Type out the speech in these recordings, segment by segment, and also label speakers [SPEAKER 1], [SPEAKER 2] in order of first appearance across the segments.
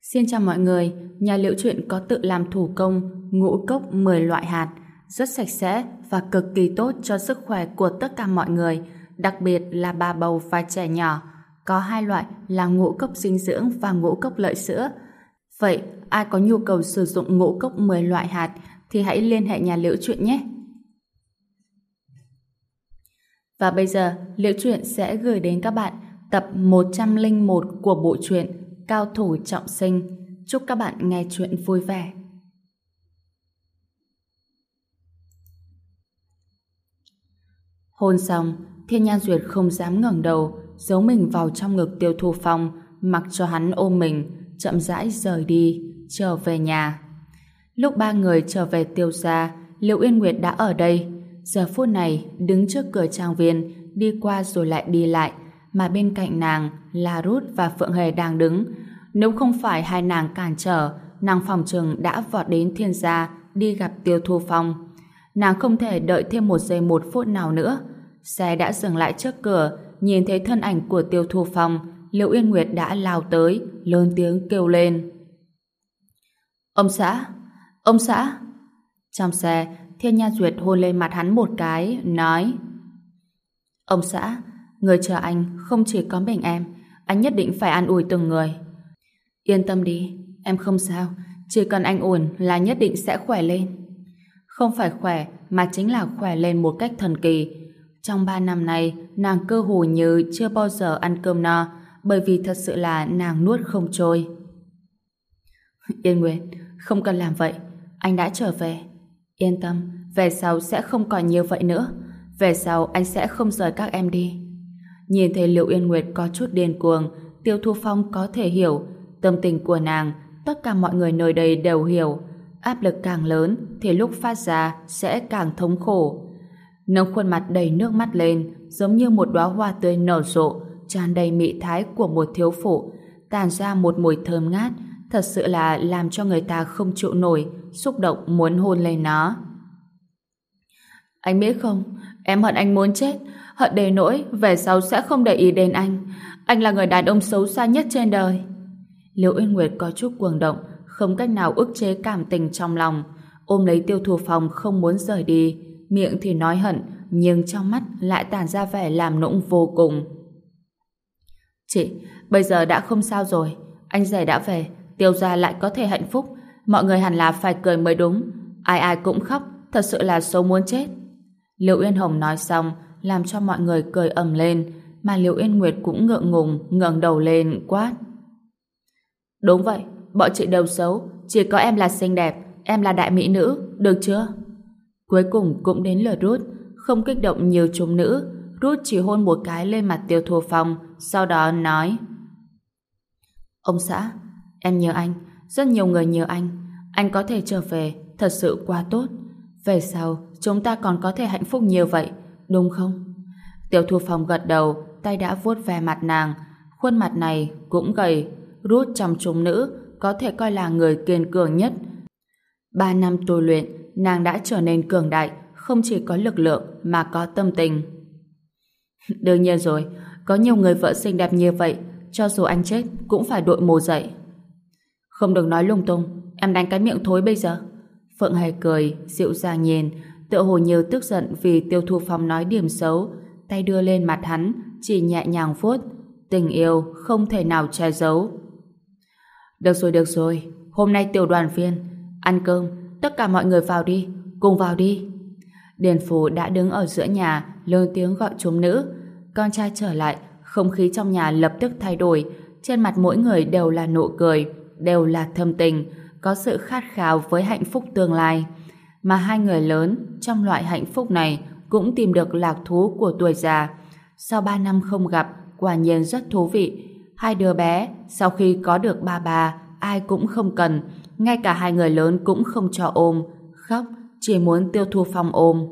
[SPEAKER 1] Xin chào mọi người, nhà Liễu Chuyện có tự làm thủ công ngũ cốc 10 loại hạt, rất sạch sẽ và cực kỳ tốt cho sức khỏe của tất cả mọi người, đặc biệt là bà bầu và trẻ nhỏ. Có hai loại là ngũ cốc dinh dưỡng và ngũ cốc lợi sữa. Vậy, ai có nhu cầu sử dụng ngũ cốc 10 loại hạt thì hãy liên hệ nhà Liễu Chuyện nhé. Và bây giờ, Liễu Chuyện sẽ gửi đến các bạn tập 101 của bộ truyện Cao thủ trọng sinh. Chúc các bạn nghe chuyện vui vẻ. Hôn xong, Thiên Nhan Duyệt không dám ngẩng đầu, giấu mình vào trong ngực Tiêu Thu Phong, mặc cho hắn ôm mình, chậm rãi rời đi, trở về nhà. Lúc ba người trở về Tiêu gia, Liễu Yên Nguyệt đã ở đây. Giờ phút này, đứng trước cửa trang viên, đi qua rồi lại đi lại, mà bên cạnh nàng là Rút và Phượng Hề đang đứng. Nếu không phải hai nàng cản trở, nàng phòng trừng đã vọt đến Thiên gia đi gặp Tiêu Thu Phong. Nàng không thể đợi thêm 1 giây 1 phút nào nữa. Xe đã dừng lại trước cửa, nhìn thấy thân ảnh của Tiêu Thu Phong, Liễu Yên Nguyệt đã lao tới, lớn tiếng kêu lên. Ông xã! Ông xã! Trong xe, Thiên Nhan Duyệt hôn lên mặt hắn một cái, nói: Ông xã, người chờ anh không chỉ có mình em, anh nhất định phải an ủi từng người. Yên tâm đi, em không sao, chỉ cần anh ổn là nhất định sẽ khỏe lên. Không phải khỏe, mà chính là khỏe lên một cách thần kỳ. Trong 3 năm nay, nàng cơ hồ như chưa bao giờ ăn cơm no, bởi vì thật sự là nàng nuốt không trôi. Yên Nguyệt, không cần làm vậy, anh đã trở về. Yên tâm, về sau sẽ không còn như vậy nữa. Về sau anh sẽ không rời các em đi. Nhìn thấy Liễu Yên Nguyệt có chút điên cuồng, Tiêu Thu Phong có thể hiểu tâm tình của nàng, tất cả mọi người nơi đây đều hiểu. Áp lực càng lớn thì lúc phát ra sẽ càng thống khổ. Nâng khuôn mặt đầy nước mắt lên, giống như một đóa hoa tươi nở rộ, tràn đầy mị thái của một thiếu phụ, tàn ra một mùi thơm ngát, thật sự là làm cho người ta không chịu nổi, xúc động muốn hôn lên nó. Anh biết không, em hận anh muốn chết, hận đến nỗi về sau sẽ không để ý đến anh. Anh là người đàn ông xấu xa nhất trên đời. Liễu Yên Nguyệt có chút cuồng động, không cách nào ức chế cảm tình trong lòng, ôm lấy Tiêu Thu Phong không muốn rời đi, miệng thì nói hận, nhưng trong mắt lại tản ra vẻ làm nũng vô cùng. Chị, bây giờ đã không sao rồi, anh rể đã về, Tiêu gia lại có thể hạnh phúc, mọi người hẳn là phải cười mới đúng, ai ai cũng khóc, thật sự là xấu muốn chết. Liễu Yên Hồng nói xong, làm cho mọi người cười ầm lên, mà Liễu Yên Nguyệt cũng ngượng ngùng ngẩng đầu lên quát: Đúng vậy, bọn chị đều xấu, chỉ có em là xinh đẹp, em là đại mỹ nữ, được chưa? Cuối cùng cũng đến lượt Rút, không kích động nhiều chúng nữ, Rút chỉ hôn một cái lên mặt Tiêu Thu Phong, sau đó nói: Ông xã, em nhớ anh, rất nhiều người nhớ anh có thể trở về, thật sự quá tốt. Về sau, chúng ta còn có thể hạnh phúc như vậy, đúng không? Tiêu Thu Phong gật đầu, tay đã vuốt ve mặt nàng, khuôn mặt này cũng gầy. Rút trong chúng nữ có thể coi là người kiên cường nhất. 3 năm tu luyện, nàng đã trở nên cường đại, không chỉ có lực lượng mà có tâm tình. Đương nhiên rồi, có nhiều người vợ xinh đẹp như vậy, cho dù anh chết cũng phải đội mồ dậy. Không được nói lung tung, em đánh cái miệng thối bây giờ. Phượng Hề cười, dịu dàng nhìn, tựa hồ như tức giận vì Tiêu Thu Phong nói điểm xấu, tay đưa lên mặt hắn, chỉ nhẹ nhàng vuốt. Tình yêu không thể nào che giấu. Được rồi, hôm nay tiểu đoàn viên, ăn cơm, tất cả mọi người vào đi, cùng vào đi. Điền Phú đã đứng ở giữa nhà, lớn tiếng gọi chúng nữ. Con trai trở lại, không khí trong nhà lập tức thay đổi, trên mặt mỗi người đều là nụ cười, đều là thâm tình, có sự khát khao với hạnh phúc tương lai. Mà hai người lớn trong loại hạnh phúc này cũng tìm được lạc thú của tuổi già. Sau 3 năm không gặp, quả nhiên rất thú vị. Hai đứa bé sau khi có được ba ai cũng không cần, ngay cả hai người lớn cũng không cho ôm, khóc chỉ muốn Tiêu Thu Phong ôm.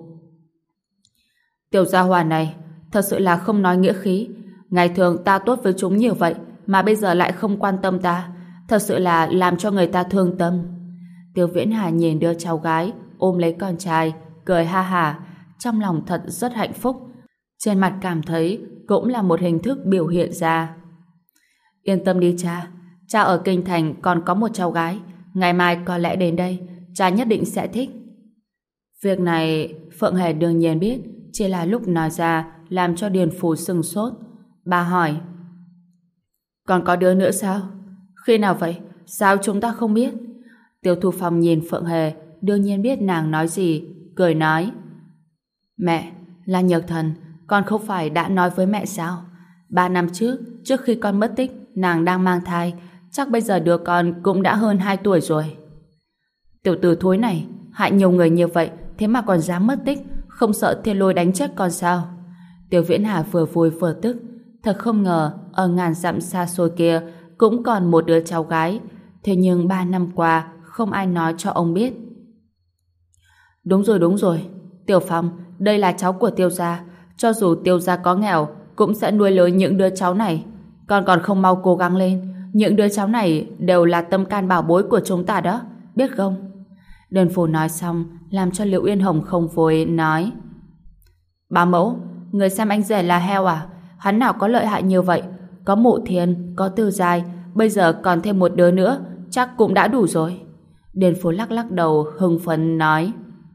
[SPEAKER 1] Tiểu gia hỏa này thật sự là không nói nghĩa khí, ngày thường ta tốt với chúng nhiều vậy mà bây giờ lại không quan tâm ta, thật sự là làm cho người ta thương tâm. Tiêu Viễn Hà nhìn đứa cháu gái ôm lấy con trai, cười ha hả, trong lòng thật rất hạnh phúc, trên mặt cảm thấy cũng là một hình thức biểu hiện ra. Yên tâm đi cha, Cha ở Kinh Thành còn có một cháu gái, ngày mai có lẽ đến đây, cha nhất định sẽ thích. Việc này Phượng Hề đương nhiên biết, chỉ là lúc nói ra làm cho Điền Phủ sừng sốt. Bà hỏi: còn có đứa nữa sao? Khi nào vậy? Sao chúng ta không biết? Tiêu Thu Phong nhìn Phượng Hề, đương nhiên biết nàng nói gì, cười nói: mẹ, là Nhược Thần, con không phải đã nói với mẹ sao? 3 năm trước khi con mất tích, nàng đang mang thai, chắc bây giờ đứa con cũng đã hơn 2 tuổi rồi. Tiểu tử thối này, hại nhiều người như vậy, thế mà còn dám mất tích, không sợ thiên lôi đánh chết con sao? Tiêu Viễn Hà vừa vui vừa tức, thật không ngờ ở ngàn dặm xa xôi kia cũng còn một đứa cháu gái, thế nhưng 3 năm qua không ai nói cho ông biết. Đúng rồi, Tiểu Phong, đây là cháu của Tiêu gia, cho dù Tiêu gia có nghèo cũng sẽ nuôi lớn những đứa cháu này. Con còn không mau cố gắng lên, những đứa cháu này đều là tâm can bảo bối của chúng ta đó, biết không? Đơn Phủ nói xong làm cho Liễu Uyên Hồng không vui, nói: Bá mẫu, người xem anh rể là heo à? Hắn nào có lợi hại như vậy? Có Mộ Thiên, có Tư Giai, bây giờ còn thêm một đứa nữa, chắc cũng đã đủ rồi. Điền Phủ lắc lắc đầu hưng phấn nói: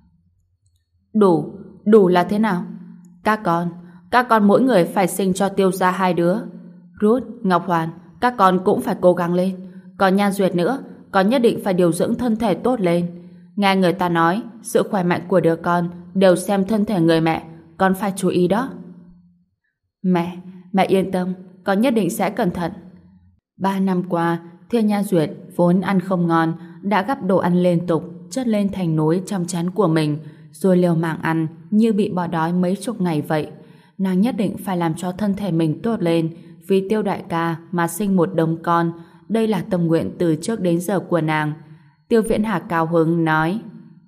[SPEAKER 1] Đủ là thế nào? Các con mỗi người phải sinh cho Tiêu gia 2 đứa. Rút, Ngọc Hoàn, các con cũng phải cố gắng lên. Còn Nhan Duyệt nữa, con nhất định phải điều dưỡng thân thể tốt lên. Nghe người ta nói, sự khỏe mạnh của đứa con đều xem thân thể người mẹ, con phải chú ý đó. Mẹ yên tâm, con nhất định sẽ cẩn thận. 3 năm qua, Thiên Nhan Duyệt vốn ăn không ngon, đã gắp đồ ăn liên tục, chất lên thành núi trong chén của mình, rồi liều mạng ăn như bị bỏ đói mấy chục ngày vậy. Nàng nhất định phải làm cho thân thể mình tốt lên, vì Tiêu đại ca mà sinh một đống con, đây là tâm nguyện từ trước đến giờ của nàng. Tiêu Viễn Hà cao hứng nói: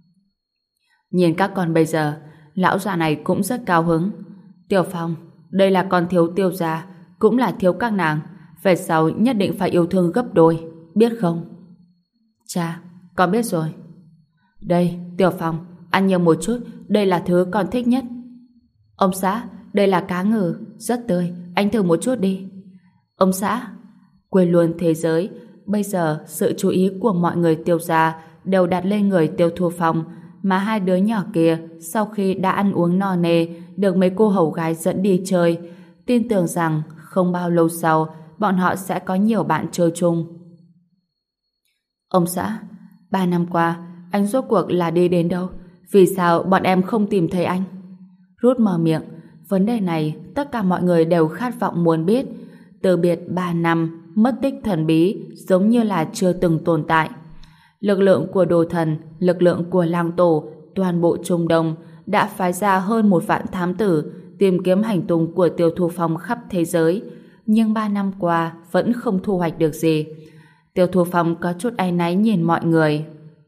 [SPEAKER 1] nhìn các con bây giờ, lão già này cũng rất cao hứng. Tiểu Phong, đây là con thiếu Tiêu gia, cũng là thiếu các nàng, về sau nhất định phải yêu thương gấp đôi, biết không? Cha, con biết rồi. Đây, Tiểu Phong, ăn nhiều một chút, đây là thứ con thích nhất. Ông xã, đây là cá ngừ, rất tươi, anh thử một chút đi. Ông xã, quên luôn thế giới, bây giờ sự chú ý của mọi người Tiêu gia đều đặt lên người Tiêu Thu Phong, mà 2 đứa nhỏ kia sau khi đã ăn uống no nê, được mấy cô hầu gái dẫn đi chơi, tin tưởng rằng không bao lâu sau bọn họ sẽ có nhiều bạn chơi chung. Ông xã, 3 năm qua anh rốt cuộc là đi đến đâu? Vì sao bọn em không tìm thấy anh? Rút mở miệng. Vấn đề này tất cả mọi người đều khát vọng muốn biết. Từ biệt 3 năm, mất tích thần bí giống như là chưa từng tồn tại. Lực lượng của Đồ Thần, lực lượng của Lang Tổ, toàn bộ Trung Đông đã phái ra hơn 1 vạn thám tử tìm kiếm hành tung của Tiêu Thu Phong khắp thế giới, nhưng 3 năm qua vẫn không thu hoạch được gì. Tiêu Thu Phong có chút áy náy nhìn mọi người.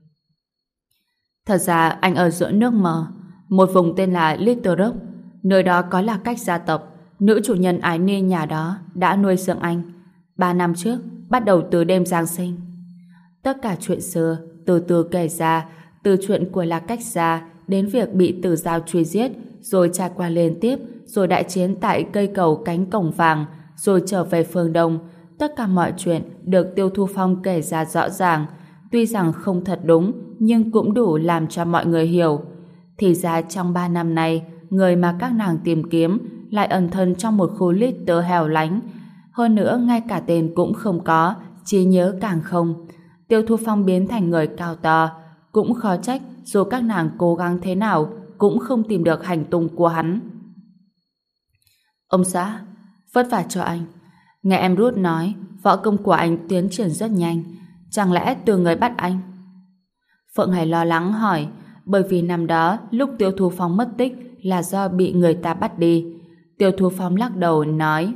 [SPEAKER 1] Thật ra anh ở giữa nước mờ, một vùng tên là Little Rock, nơi đó có Lạc Cách gia tộc, nữ chủ nhân Ái Ni nhà đó đã nuôi dưỡng anh. 3 năm trước, bắt đầu từ đêm Giáng sinh. Tất cả chuyện xưa từ từ kể ra, từ chuyện của Lạc Cách gia đến việc bị Tử Giao truy giết, rồi trải qua liên tiếp, rồi đại chiến tại cây cầu cánh cổng vàng, rồi trở về phương Đông. Tất cả mọi chuyện được Tiêu Thu Phong kể ra rõ ràng, tuy rằng không thật đúng, nhưng cũng đủ làm cho mọi người hiểu. Thì ra trong 3 năm nay, người mà các nàng tìm kiếm lại ẩn thân trong một khu lít tớ hẻo lánh. Hơn nữa, ngay cả tên cũng không có, trí nhớ càng không. Tiêu Thu Phong biến thành người cao to, cũng khó trách dù các nàng cố gắng thế nào cũng không tìm được hành tung của hắn. Ông xã, vất vả cho anh. Nghe em Ruth nói, võ công của anh tiến triển rất nhanh. Chẳng lẽ từ người bắt anh? Phượng Hải lo lắng hỏi, bởi vì năm đó lúc Tiêu Thu Phong mất tích là do bị người ta bắt đi. Tiêu Thu Phong lắc đầu nói: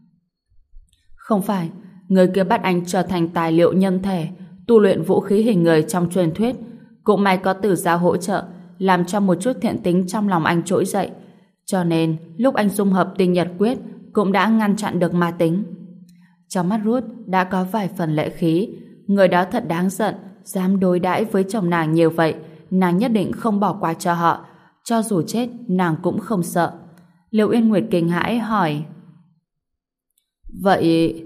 [SPEAKER 1] không phải, người kia bắt anh trở thành tài liệu nhân thể, tu luyện vũ khí hình người trong truyền thuyết. Cũng may có Tử Giao hỗ trợ, làm cho một chút thiện tính trong lòng anh trỗi dậy. Cho nên lúc anh dung hợp tinh nhật quyết cũng đã ngăn chặn được ma tính. Trong mắt Ruth đã có vài phần lệ khí. Người đó thật đáng giận, dám đối đãi với chồng nàng nhiều vậy, nàng nhất định không bỏ qua cho họ. Cho dù chết, nàng cũng không sợ. Liễu Uyên Nguyệt kinh hãi hỏi: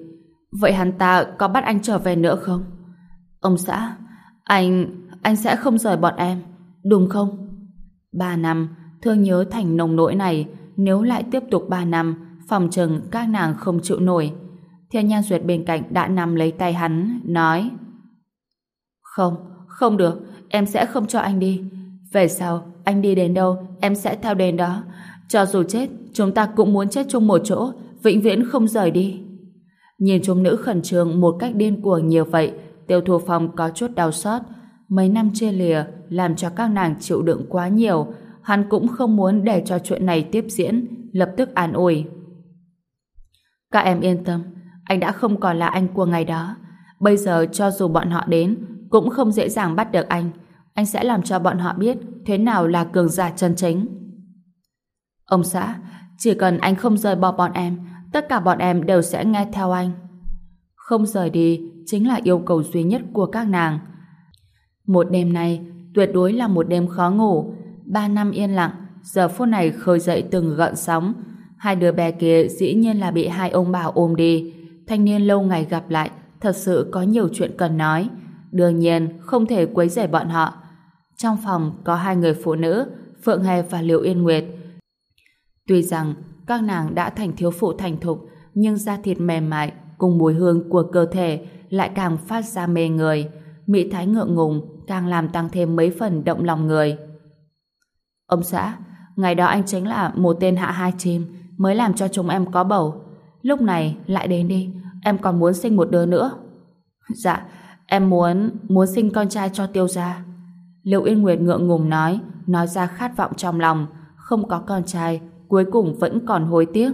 [SPEAKER 1] Vậy hắn ta có bắt anh trở về nữa không? Ông xã, anh sẽ không rời bọn em, đúng không? 3 năm, thương nhớ thành nồng nỗi này, nếu lại tiếp tục 3 năm, phòng chừng các nàng không chịu nổi. Thiên Nhan Duyệt bên cạnh đã nắm lấy tay hắn, nói: Không, không được, em sẽ không cho anh đi. Về sau, anh đi đến đâu, em sẽ theo đến đó. Cho dù chết, chúng ta cũng muốn chết chung một chỗ, vĩnh viễn không rời đi. Nhìn chúng nữ khẩn trương một cách điên cuồng nhiều vậy, Tiêu Thu Phong có chút đau xót. Mấy năm chia lìa làm cho các nàng chịu đựng quá nhiều, hắn cũng không muốn để cho chuyện này tiếp diễn, lập tức an ủi: Các em yên tâm, anh đã không còn là anh của ngày đó. Bây giờ cho dù bọn họ đến, cũng không dễ dàng bắt được anh. Anh sẽ làm cho bọn họ biết thế nào là cường giả chân chính. Ông xã, chỉ cần anh không rời bỏ bọn em, tất cả bọn em đều sẽ nghe theo anh. Không rời đi chính là yêu cầu duy nhất của các nàng. Một đêm này tuyệt đối là một đêm khó ngủ. 3 năm yên lặng, giờ phút này khơi dậy từng gợn sóng. Hai đứa bé kia dĩ nhiên là bị hai ông bà ôm đi. Thanh niên lâu ngày gặp lại, thật sự có nhiều chuyện cần nói. Đương nhiên không thể quấy rầy bọn họ. Trong phòng có 2 người phụ nữ, Phượng Hề và Liệu Yên Nguyệt. Tuy rằng các nàng đã thành thiếu phụ thành thục, nhưng da thịt mềm mại cùng mùi hương của cơ thể lại càng phát ra mê người. Mỹ thái ngượng ngùng càng làm tăng thêm mấy phần động lòng người. Ông xã, ngày đó anh chính là một tên hạ 2 chim mới làm cho chúng em có bầu. Lúc này lại đến đi, em còn muốn sinh một đứa nữa. Dạ, em muốn sinh con trai cho Tiêu gia. Liệu Yên Nguyệt ngượng ngùng nói ra khát vọng trong lòng. Không có con trai, cuối cùng vẫn còn hối tiếc.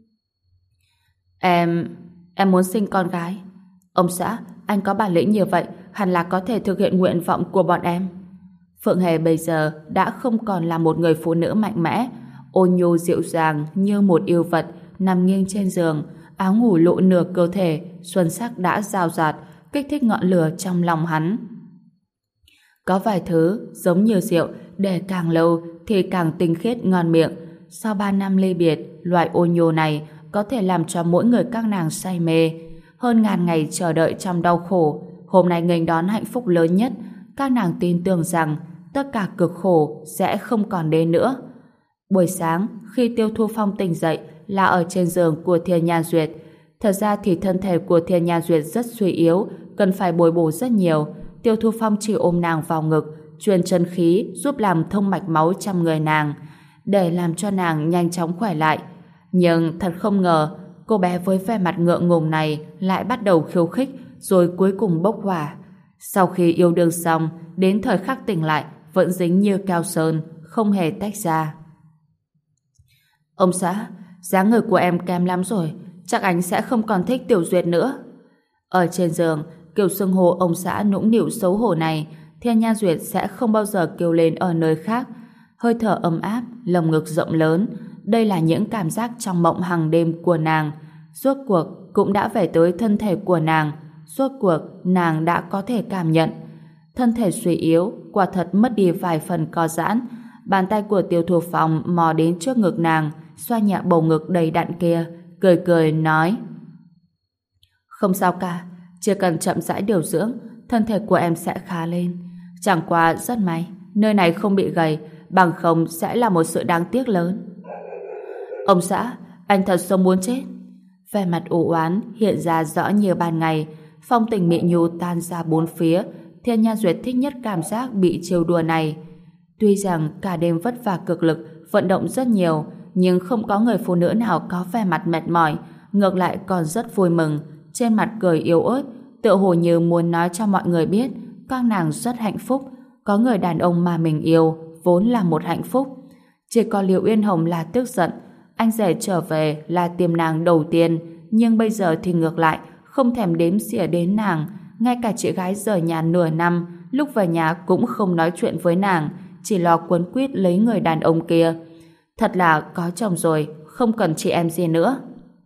[SPEAKER 1] Em muốn sinh con gái. Ông xã, anh có bản lĩnh như vậy, hẳn là có thể thực hiện nguyện vọng của bọn em. Phượng Hề bây giờ đã không còn là một người phụ nữ mạnh mẽ, ôn nhu dịu dàng như một yêu vật nằm nghiêng trên giường, áo ngủ lộ nửa cơ thể, xuân sắc đã rào rạt, kích thích ngọn lửa trong lòng hắn. Có vài thứ giống như rượu, để càng lâu thì càng tinh khiết ngon miệng. Sau 3 năm ly biệt, loại ôn nhu này có thể làm cho mỗi người các nàng say mê. Hơn ngàn ngày chờ đợi trong đau khổ, hôm nay nghênh đón hạnh phúc lớn nhất. Các nàng tin tưởng rằng tất cả cực khổ sẽ không còn đến nữa. Buổi sáng, khi Tiêu Thu Phong tỉnh dậy là ở trên giường của Thiên Nhan Duyệt. Thật ra thì thân thể của Thiên Nhan Duyệt rất suy yếu, cần phải bồi bổ rất nhiều. Tiêu Thu Phong chỉ ôm nàng vào ngực, truyền chân khí giúp làm thông mạch máu trong người nàng, để làm cho nàng nhanh chóng khỏe lại. Nhưng thật không ngờ, cô bé với vẻ mặt ngượng ngùng này lại bắt đầu khiêu khích, rồi cuối cùng bốc hỏa. Sau khi yêu đương xong, đến thời khắc tỉnh lại vẫn dính như keo sơn, không hề tách ra. Ông xã, dáng người của em kém lắm rồi, chắc anh sẽ không còn thích Tiểu Duyệt nữa. Ở trên giường, kiểu xưng hô ông xã nũng nịu xấu hổ này, Thiên Nhan Duyệt sẽ không bao giờ kêu lên ở nơi khác. Hơi thở ấm áp, lồng ngực rộng lớn, đây là những cảm giác trong mộng hàng đêm của nàng. Rốt cuộc cũng đã về tới thân thể của nàng. Rốt cuộc nàng đã có thể cảm nhận. Thân thể suy yếu, quả thật mất đi vài phần co giãn. Bàn tay của Tiêu Thu Phong mò đến trước ngực nàng, xoa nhẹ bầu ngực đầy đặn kia, cười cười nói: Không sao cả, chỉ cần chậm rãi điều dưỡng, thân thể của em sẽ khá lên. Chẳng qua rất may, nơi này không bị gầy, bằng không sẽ là một sự đáng tiếc lớn. Ông xã, anh thật sống muốn chết. Vẻ mặt u oán hiện ra rõ như ban ngày, phong tình mị nhu tan ra bốn phía. Thiên Nhan Duyệt thích nhất cảm giác bị trêu đùa này. Tuy rằng cả đêm vất vả cực lực, vận động rất nhiều, nhưng không có người phụ nữ nào có vẻ mặt mệt mỏi, ngược lại còn rất vui mừng, trên mặt cười yếu ớt, tựa hồ như muốn nói cho mọi người biết các nàng rất hạnh phúc, có người đàn ông mà mình yêu vốn là một hạnh phúc. Chỉ có Liệu Yên Hồng là tức giận, anh rể trở về là tìm nàng đầu tiên, nhưng bây giờ thì ngược lại, không thèm đếm xỉa đến nàng. Ngay cả chị gái rời nhà nửa năm, lúc về nhà cũng không nói chuyện với nàng, chỉ lo quấn quýt lấy người đàn ông kia. Thật là có chồng rồi, không cần chị em gì nữa.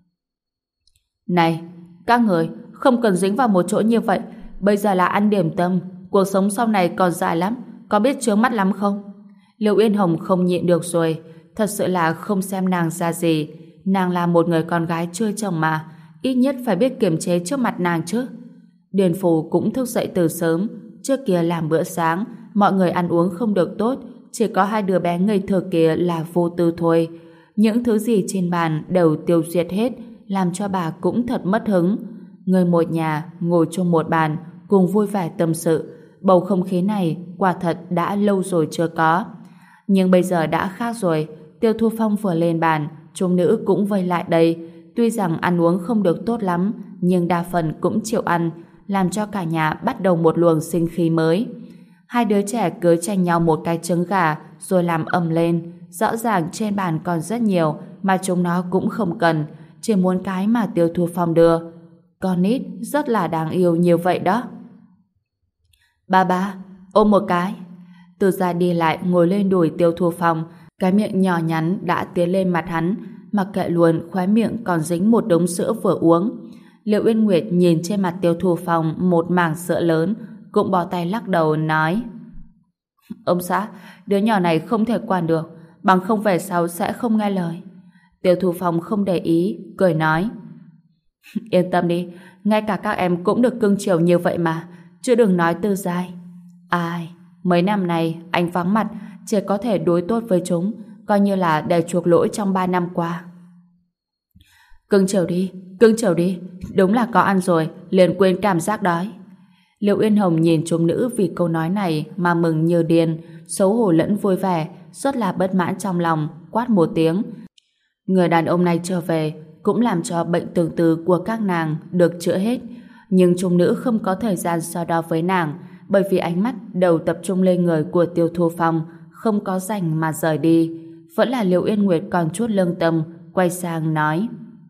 [SPEAKER 1] Này, các người không cần dính vào một chỗ như vậy. Bây giờ là ăn điểm tâm, cuộc sống sau này còn dài lắm, có biết chướng mắt lắm không? Liệu Yên Hồng không nhịn được rồi, thật sự là không xem nàng ra gì. Nàng là một người con gái chưa chồng mà, ít nhất phải biết kiềm chế trước mặt nàng chứ. Điền Phủ cũng thức dậy từ sớm, trước kia làm bữa sáng, mọi người ăn uống không được tốt, chỉ có hai đứa bé ngây thơ kia là vô tư thôi. Những thứ gì trên bàn đều tiêu diệt hết, làm cho bà cũng thật mất hứng. Người một nhà ngồi chung một bàn, cùng vui vẻ tâm sự. Bầu không khí này quả thật đã lâu rồi chưa có. Nhưng bây giờ đã khác rồi. Tiêu Thu Phong vừa lên bàn, chúng nữ cũng vây lại đây. Tuy rằng ăn uống không được tốt lắm, nhưng đa phần cũng chịu ăn, làm cho cả nhà bắt đầu một luồng sinh khí mới. Hai đứa trẻ cứ tranh nhau một cái trứng gà rồi làm ầm lên. Rõ ràng trên bàn còn rất nhiều mà chúng nó cũng không cần, chỉ muốn cái mà Tiêu Thu Phong đưa. Con nít rất là đáng yêu như vậy đó. Ba, ôm một cái. Từ ra đi lại ngồi lên đùi Tiêu Thu Phong, cái miệng nhỏ nhắn đã tiến lên mặt hắn, mặc kệ luôn khóe miệng còn dính một đống sữa vừa uống. Liệu Uyên Nguyệt nhìn trên mặt Tiêu Thu Phong một mảng sữa lớn, cũng bỏ tay lắc đầu nói: Ông xã, đứa nhỏ này không thể quản được, bằng không về sau sẽ không nghe lời. Tiêu Thu Phong không để ý, cười nói: Yên tâm đi, ngay cả các em cũng được cưng chiều như vậy mà, chứ đừng nói Tư Giai. Ai, mấy năm này anh vắng mặt, chỉ có thể đối tốt với chúng, coi như là để chuộc lỗi trong 3 năm qua. Cưng chiều đi, đúng là có ăn rồi, liền quên cảm giác đói. Liệu Uyên Hồng nhìn chúng nữ vì câu nói này mà mừng như điên, xấu hổ lẫn vui vẻ, rất là bất mãn trong lòng, quát một tiếng. Người đàn ông này trở về cũng làm cho bệnh tương tư của các nàng được chữa hết, nhưng chúng nữ không có thời gian so đo với nàng, bởi vì ánh mắt đều tập trung lên người của Tiêu Thu Phong, không có rảnh mà rời đi. Vẫn là Liệu Uyên Nguyệt còn chút lương tâm, quay sang nói: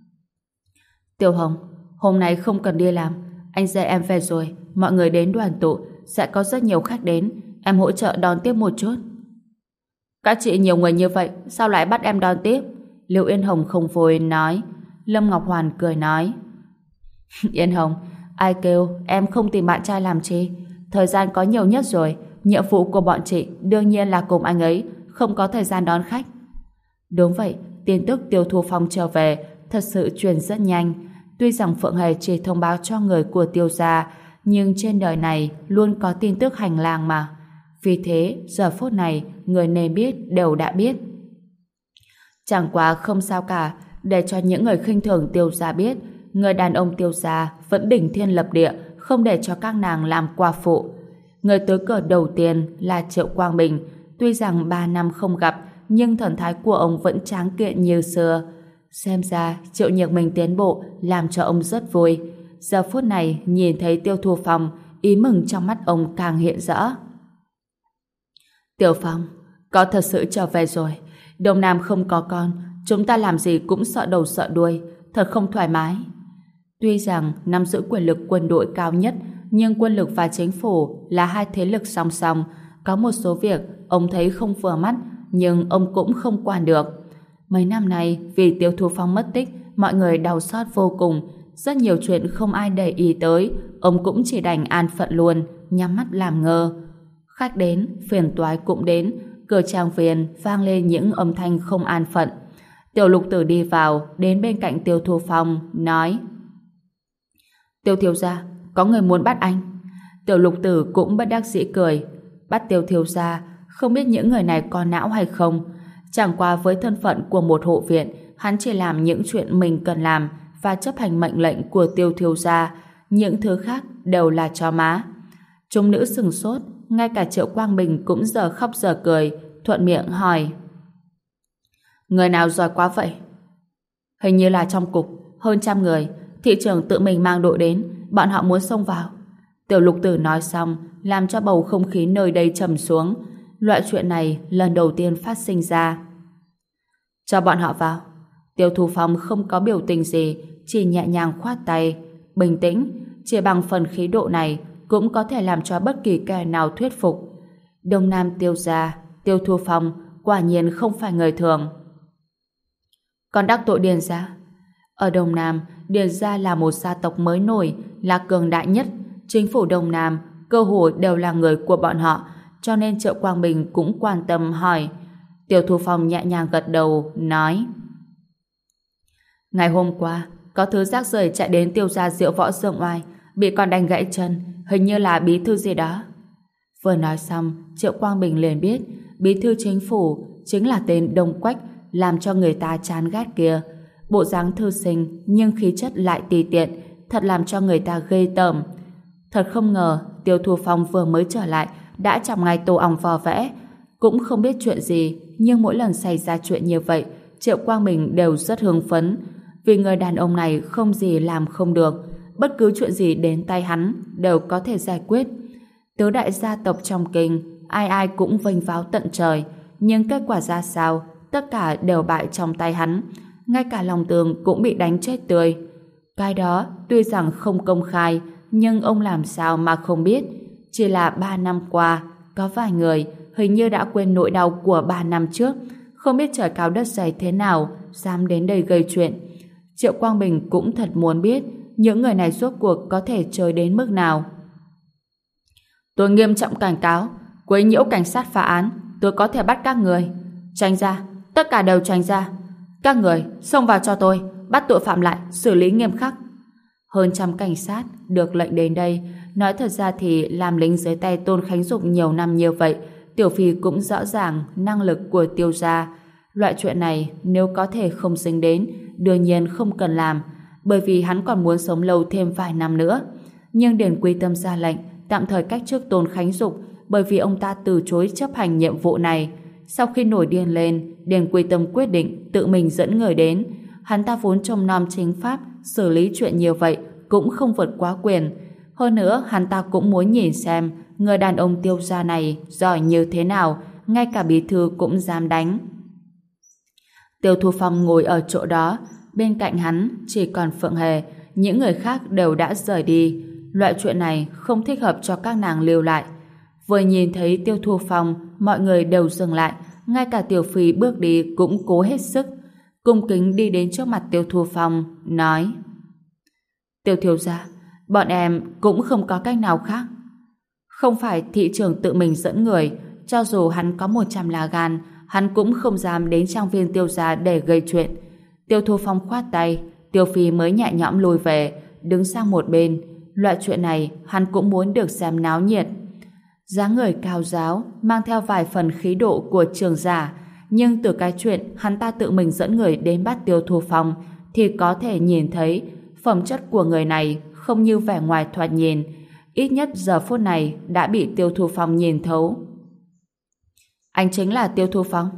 [SPEAKER 1] Tiểu Hồng, hôm nay không cần đi làm, anh rể em về rồi, mọi người đến đoàn tụ, sẽ có rất nhiều khách đến, em hỗ trợ đón tiếp một chút. Các chị nhiều người như vậy, sao lại bắt em đón tiếp? Liệu Yên Hồng không vui nói. Lâm Ngọc Hoàn cười nói: Yên Hồng, ai kêu em không tìm bạn trai làm chi? Thời gian có nhiều nhất rồi, nhiệm vụ của bọn chị đương nhiên là cùng anh ấy, không có thời gian đón khách. Đúng vậy, tin tức Tiêu Thu Phong trở về thật sự truyền rất nhanh. Tuy rằng Phượng Hề chỉ thông báo cho người của Tiêu gia, nhưng trên đời này luôn có tin tức hành lang mà. Vì thế, giờ phút này, người nên biết đều đã biết. Chẳng qua không sao cả, để cho những người khinh thường Tiêu gia biết, người đàn ông Tiêu gia vẫn đỉnh thiên lập địa, không để cho các nàng làm qua phụ. Người tới cửa đầu tiên là Triệu Quang Bình. Tuy rằng 3 năm không gặp, nhưng thần thái của ông vẫn tráng kiện như xưa. Xem ra Triệu Nhược Minh tiến bộ làm cho ông rất vui. Giờ phút này nhìn thấy Tiêu Thu Phong, ý mừng trong mắt ông càng hiện rõ. Tiểu Phong, có thật sự trở về rồi. Đông Nam không có con, chúng ta làm gì cũng sợ đầu sợ đuôi, thật không thoải mái. Tuy rằng nắm giữ quyền lực quân đội cao nhất, nhưng quân lực và chính phủ là hai thế lực song song. Có một số việc ông thấy không vừa mắt, nhưng ông cũng không quản được. Mấy năm nay, vì Tiêu Thu Phong mất tích, mọi người đau xót vô cùng. Rất nhiều chuyện không ai để ý tới, ông cũng chỉ đành an phận luôn, nhắm mắt làm ngơ. Khách đến, phiền toái cũng đến, cửa trang viên vang lên những âm thanh không an phận. Tiểu Lục Tử đi vào, đến bên cạnh Tiêu Thu Phong, nói: Tiêu thiếu gia, có người muốn bắt anh. Tiểu Lục Tử cũng bất đắc dĩ cười. Bắt Tiêu thiếu gia, không biết những người này có não hay không. Chẳng qua với thân phận của một hộ viện, hắn chỉ làm những chuyện mình cần làm và chấp hành mệnh lệnh của Tiêu thiếu gia. Những thứ khác đều là chó má. Chúng nữ sừng sốt, ngay cả Triệu Quang Bình cũng giờ khóc giờ cười, thuận miệng hỏi: Người nào giỏi quá vậy? Hình như là trong cục, hơn 100 người, thị trưởng tự mình mang đội đến, bọn họ muốn xông vào. Tiểu Lục Tử nói xong, làm cho bầu không khí nơi đây trầm xuống. Loại chuyện này lần đầu tiên phát sinh ra. Cho bọn họ vào. Tiêu Thu Phong không có biểu tình gì, chỉ nhẹ nhàng khoát tay, bình tĩnh, chỉ bằng phần khí độ này cũng có thể làm cho bất kỳ kẻ nào thuyết phục. Đông Nam Tiêu gia, Tiêu Thu Phong quả nhiên không phải người thường. Còn đắc tội Điền gia. Ở Đông Nam, Điền gia là một gia tộc mới nổi, là cường đại nhất. Chính phủ Đông Nam cơ hội đều là người của bọn họ, cho nên Triệu Quang Bình cũng quan tâm hỏi. Tiêu Thu Phong nhẹ nhàng gật đầu, nói: Ngày hôm qua, có thứ rác rưởi chạy đến Tiêu gia diễu võ dương oai, bị con đánh gãy chân, hình như là bí thư gì đó. Vừa nói xong, Triệu Quang Bình liền biết bí thư chính phủ chính là tên Đông Quách làm cho người ta chán ghét kia. Bộ dáng thư sinh nhưng khí chất lại tùy tiện, thật làm cho người ta ghê tởm. Thật không ngờ Tiêu Thu Phong vừa mới trở lại đã chọc ngay tổ ong vò vẽ. Cũng không biết chuyện gì, nhưng mỗi lần xảy ra chuyện như vậy, Triệu Quang Bình đều rất hưng phấn, vì người đàn ông này không gì làm không được, bất cứ chuyện gì đến tay hắn đều có thể giải quyết. Tứ đại gia tộc trong kinh, ai ai cũng vênh váo tận trời, nhưng kết quả ra sao, tất cả đều bại trong tay hắn, ngay cả Long Tường cũng bị đánh chết tươi. Cái đó tuy rằng không công khai, nhưng ông làm sao mà không biết, chỉ là 3 năm qua, có vài người hình như đã quên nỗi đau của 3 năm trước, không biết trời cao đất dày thế nào, dám đến đây gây chuyện. Triệu Quang Bình cũng thật muốn biết những người này rốt cuộc có thể chơi đến mức nào. Tôi nghiêm trọng cảnh cáo, quấy nhiễu cảnh sát phá án, tôi có thể bắt các người. Tránh ra, tất cả đều tránh ra. Các người, xông vào cho tôi, bắt tội phạm lại, xử lý nghiêm khắc. Hơn trăm cảnh sát được lệnh đến đây. Nói thật ra thì làm lính dưới tay Tôn Khánh Dục nhiều năm như vậy, Tiểu Phi cũng rõ ràng năng lực của Tiêu gia. Loại chuyện này nếu có thể không dính đến, đương nhiên không cần làm, bởi vì hắn còn muốn sống lâu thêm vài năm nữa. Nhưng Điền Quy Tâm ra lệnh tạm thời cách chức Tôn Khánh Dục, bởi vì ông ta từ chối chấp hành nhiệm vụ này. Sau khi nổi điên lên, Điền Quy Tâm quyết định tự mình dẫn người đến. Hắn ta vốn trông nom chính pháp, xử lý chuyện như vậy cũng không vượt quá quyền. Hơn nữa, hắn ta cũng muốn nhìn xem người đàn ông Tiêu gia này giỏi như thế nào, ngay cả bí thư cũng dám đánh. Tiêu Thu Phong ngồi ở chỗ đó, bên cạnh hắn chỉ còn Phượng Hề, những người khác đều đã rời đi. Loại chuyện này không thích hợp cho các nàng lưu lại. Vừa nhìn thấy Tiêu Thu Phong, mọi người đều dừng lại, ngay cả Tiểu Phi bước đi cũng cố hết sức. Cung kính đi đến trước mặt Tiêu Thu Phong, nói: Tiêu thiếu gia, bọn em cũng không có cách nào khác. Không phải thị trưởng tự mình dẫn người, cho dù hắn có 100 lá gan, hắn cũng không dám đến trang viên Tiêu gia để gây chuyện. Tiêu Thu Phong khoát tay, Tiêu Phi mới nhẹ nhõm lùi về, đứng sang một bên. Loại chuyện này hắn cũng muốn được xem náo nhiệt. Dáng người cao ráo, mang theo vài phần khí độ của trường giả, nhưng từ cái chuyện hắn ta tự mình dẫn người đến bắt Tiêu Thu Phong thì có thể nhìn thấy phẩm chất của người này không như vẻ ngoài thoạt nhìn. Ít nhất giờ phút này đã bị Tiêu Thu Phong nhìn thấu. Anh chính là Tiêu Thu Phong?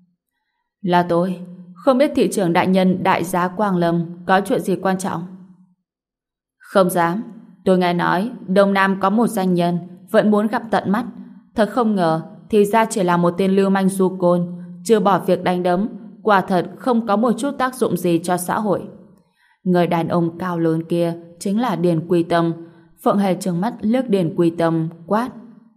[SPEAKER 1] Là tôi. Không biết thị trưởng đại nhân đại giá Quang Lâm có chuyện gì quan trọng? Không dám. Tôi nghe nói Đông Nam có một danh nhân vẫn muốn gặp tận mắt. Thật không ngờ thì ra chỉ là một tên lưu manh du côn, chưa bỏ việc đánh đấm, quả thật không có một chút tác dụng gì cho xã hội. Người đàn ông cao lớn kia chính là Điền Quy Tâm. Phượng Hề trừng mắt liếc Điền Quy Tâm, quát: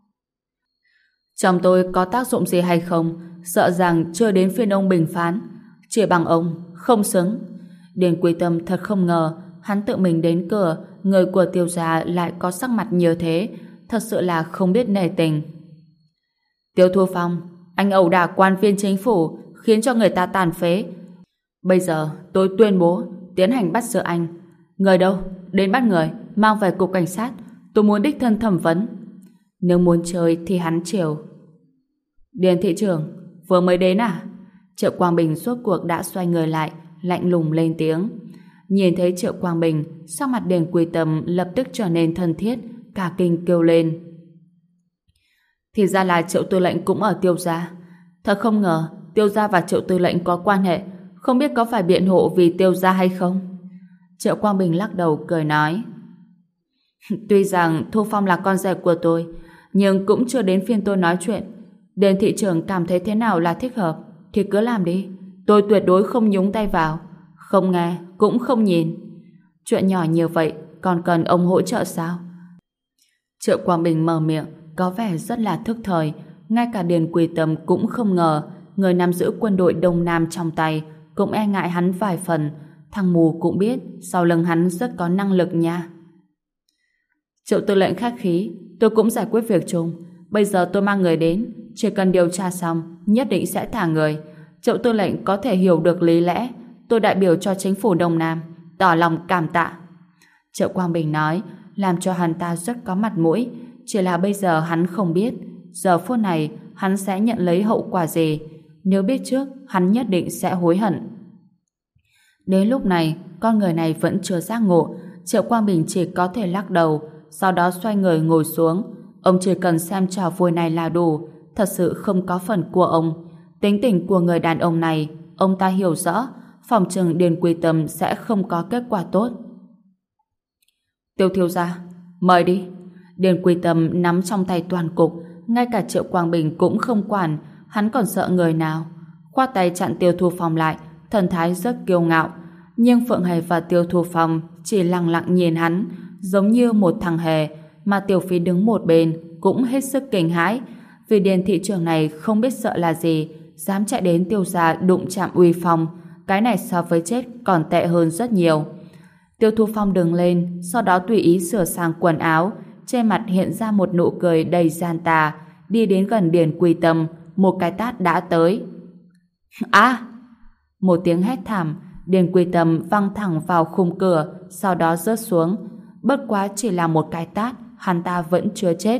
[SPEAKER 1] Chồng tôi có tác dụng gì hay không, sợ rằng chưa đến phiên ông bình phán. Chỉ bằng ông, không xứng. Điền Quy Tâm thật không ngờ hắn tự mình đến cửa, người của Tiêu gia lại có sắc mặt như thế, thật sự là không biết nể tình. Tiêu Thu Phong, anh ẩu đả quan viên chính phủ, khiến cho người ta tàn phế. Bây giờ tôi tuyên bố tiến hành bắt giữ anh. Người đâu? Đến bắt người, mang về cục cảnh sát. Tôi muốn đích thân thẩm vấn. Nếu muốn chơi thì hắn chiều. Điền thị trưởng, vừa mới đến à? Triệu Quang Bình suốt cuộc đã xoay người lại, lạnh lùng lên tiếng. Nhìn thấy Triệu Quang Bình, sắc mặt Điền Quy Tâm lập tức trở nên thân thiết, cả kinh kêu lên: Thì ra là Triệu tư lệnh cũng ở Tiêu gia. Thật không ngờ Tiêu gia và Triệu tư lệnh có quan hệ, không biết có phải biện hộ vì Tiêu gia hay không? Triệu Quang Bình lắc đầu cười nói: Tuy rằng Thu Phong là con rể của tôi, nhưng cũng chưa đến phiên tôi nói chuyện. Điền thị trưởng cảm thấy thế nào là thích hợp thì cứ làm đi, tôi tuyệt đối không nhúng tay vào, không nghe cũng không nhìn. Chuyện nhỏ như vậy còn cần ông hỗ trợ sao? Triệu Quang Bình mở miệng có vẻ rất là thức thời. Ngay cả Điền Quy Tâm cũng không ngờ người nắm giữ quân đội Đông Nam trong tay cũng e ngại hắn vài phần. Thằng mù cũng biết sau lưng hắn rất có năng lực nha. Triệu tư lệnh khách khí, tôi cũng giải quyết việc chung. Bây giờ tôi mang người đến, chỉ cần điều tra xong nhất định sẽ thả người. Triệu tư lệnh có thể hiểu được lý lẽ. Tôi đại biểu cho chính phủ Đông Nam, tỏ lòng cảm tạ. Triệu Quang Bình nói, làm cho hắn ta rất có mặt mũi, chỉ là bây giờ hắn không biết, giờ phút này hắn sẽ nhận lấy hậu quả gì. Nếu biết trước, hắn nhất định sẽ hối hận. Đến lúc này, con người này vẫn chưa giác ngộ, Triệu Quang Bình chỉ có thể lắc đầu, sau đó xoay người ngồi xuống. Ông chỉ cần xem trò vui này là đủ, thật sự không có phần của ông. Tính tình của người đàn ông này, ông ta hiểu rõ, phòng trừng Điền Quy Tâm sẽ không có kết quả tốt. Tiêu thiếu gia, mời đi. Điền Quy Tâm nắm trong tay toàn cục, ngay cả Triệu Quang Bình cũng không quản, hắn còn sợ người nào. Khoát tay chặn Tiêu Thu Phong lại, thần thái rất kiêu ngạo. Nhưng Phượng Hề và Tiêu Thu Phong chỉ lặng lặng nhìn hắn, giống như một thằng hề, mà Tiểu Phi đứng một bên cũng hết sức kinh hãi, vì Điền thị trưởng này không biết sợ là gì, dám chạy đến Tiêu gia đụng chạm uy phong, cái này so với chết còn tệ hơn rất nhiều. Tiêu Thu Phong đứng lên, sau đó tùy ý sửa sang quần áo, trên mặt hiện ra một nụ cười đầy gian tà, đi đến gần Điền Quy Tâm, một cái tát đã tới. À! Một tiếng hét thảm, Điền Quy Tâm văng thẳng vào khung cửa, sau đó rớt xuống. Bất quá chỉ là một cái tát, hắn ta vẫn chưa chết.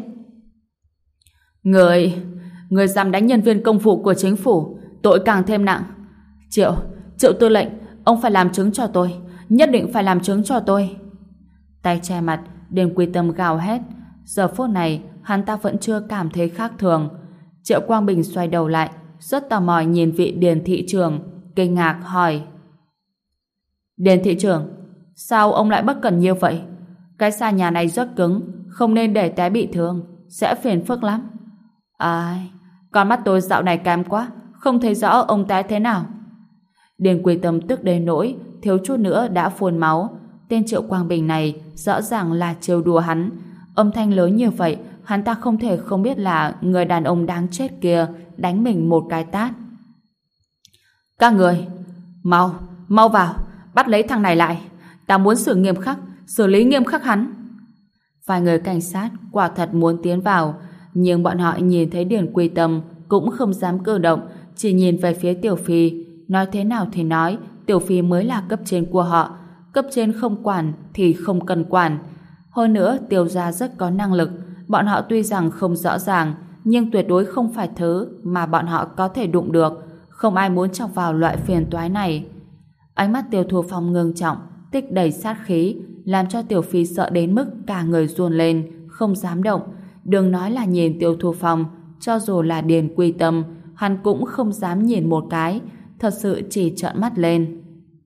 [SPEAKER 1] Người dám đánh nhân viên công vụ của chính phủ, tội càng thêm nặng. Triệu tư lệnh, ông phải làm chứng cho tôi, nhất định phải làm chứng cho tôi. Tay che mặt, Điền Quy Tâm gào hét. Giờ phút này, hắn ta vẫn chưa cảm thấy khác thường. Triệu Quang Bình xoay đầu lại, rất tò mò nhìn vị Điền thị trưởng, kinh ngạc hỏi: Điền thị trưởng, sao ông lại bất cẩn như vậy? Cái xà nhà này rất cứng, không nên để té bị thương, sẽ phiền phức lắm. Ai, con mắt tôi dạo này kém quá, không thấy rõ ông té thế nào. Điền Quy Tâm tức đến nỗi thiếu chút nữa đã phun máu. Tên Triệu Quang Bình này rõ ràng là trêu đùa hắn. Âm thanh lớn như vậy, hắn ta không thể không biết là người đàn ông đáng chết kia đánh mình một cái tát. Các người, mau vào, bắt lấy thằng này lại. Ta muốn xử lý nghiêm khắc hắn. Vài người cảnh sát quả thật muốn tiến vào, nhưng bọn họ nhìn thấy Điền Quy Tâm cũng không dám cử động, chỉ nhìn về phía Tiểu Phi. Nói thế nào thì nói, Tiểu Phi mới là cấp trên của họ, cấp trên không quản thì không cần quản. Hơn nữa, Tiêu gia rất có năng lực, bọn họ tuy rằng không rõ ràng, nhưng tuyệt đối không phải thứ mà bọn họ có thể đụng được. Không ai muốn chọc vào loại phiền toái này. Ánh mắt Tiêu Thu Phong ngưng trọng, tích đầy sát khí, làm cho Tiểu Phi sợ đến mức cả người run lên, không dám động. Đừng nói là nhìn Tiêu Thu Phong, cho dù là Điền Quy Tâm, hắn cũng không dám nhìn một cái, thật sự chỉ trợn mắt lên.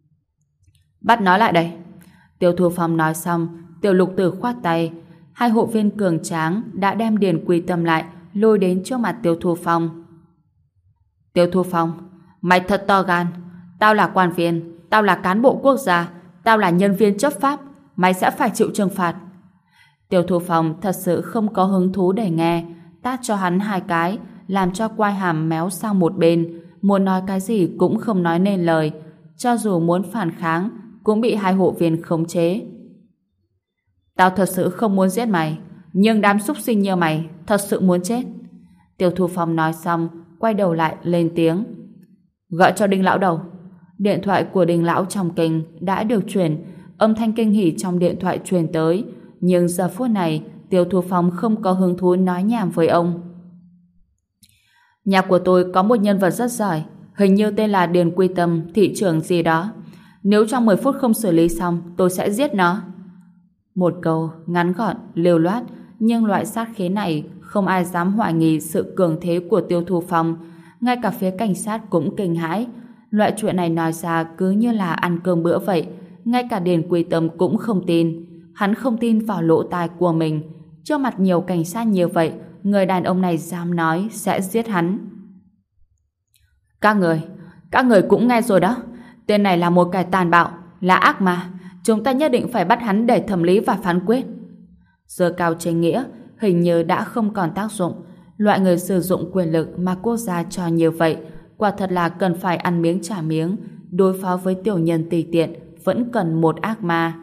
[SPEAKER 1] Bắt nó lại đây. Tiêu Thu Phong nói xong, Tiểu Lục Tử khoát tay. Hai hộ viên cường tráng đã đem Điền Quy Tâm lại, lôi đến trước mặt Tiêu Thu Phong. Tiêu Thu Phong, mày thật to gan. Tao là quan viên, tao là cán bộ quốc gia, tao là nhân viên chấp pháp, mày sẽ phải chịu trừng phạt. Tiêu Thu Phong thật sự không có hứng thú để nghe, tát cho hắn hai cái, làm cho quai hàm méo sang một bên, muốn nói cái gì cũng không nói nên lời, cho dù muốn phản kháng cũng bị hai hộ viên khống chế. Tao thật sự không muốn giết mày, nhưng đám súc sinh như mày thật sự muốn chết. Tiêu Thu Phong nói xong, quay đầu lại lên tiếng: Gọi cho Đinh lão đầu. Điện thoại của Đinh lão trong kinh đã được truyền, âm thanh kinh hỉ trong điện thoại truyền tới, nhưng giờ phút này Tiêu Thu Phong không có hứng thú nói nhảm với ông. Nhà của tôi có một nhân vật rất giỏi, hình như tên là Điền Quy Tâm, thị trưởng gì đó. Nếu trong 10 phút không xử lý xong, tôi sẽ giết nó. Một câu ngắn gọn, lưu loát, nhưng loại sát khí này không ai dám hoài nghi sự cường thế của Tiêu Thu Phong. Ngay cả phía cảnh sát cũng kinh hãi. Loại chuyện này nói ra cứ như là ăn cơm bữa vậy. Ngay cả Điền Quy Tâm cũng không tin. Hắn không tin vào lỗ tai của mình. Trước mặt nhiều cảnh sát như vậy, người đàn ông này dám nói sẽ giết hắn. Các người cũng nghe rồi đó. Tên này là một kẻ tàn bạo, là ác ma. Chúng ta nhất định phải bắt hắn để thẩm lý và phán quyết. Giơ cao chính nghĩa hình như đã không còn tác dụng. Loại người sử dụng quyền lực mà quốc gia cho như vậy, quả thật là cần phải ăn miếng trả miếng. Đối phó với tiểu nhân tùy tiện vẫn cần một ác ma.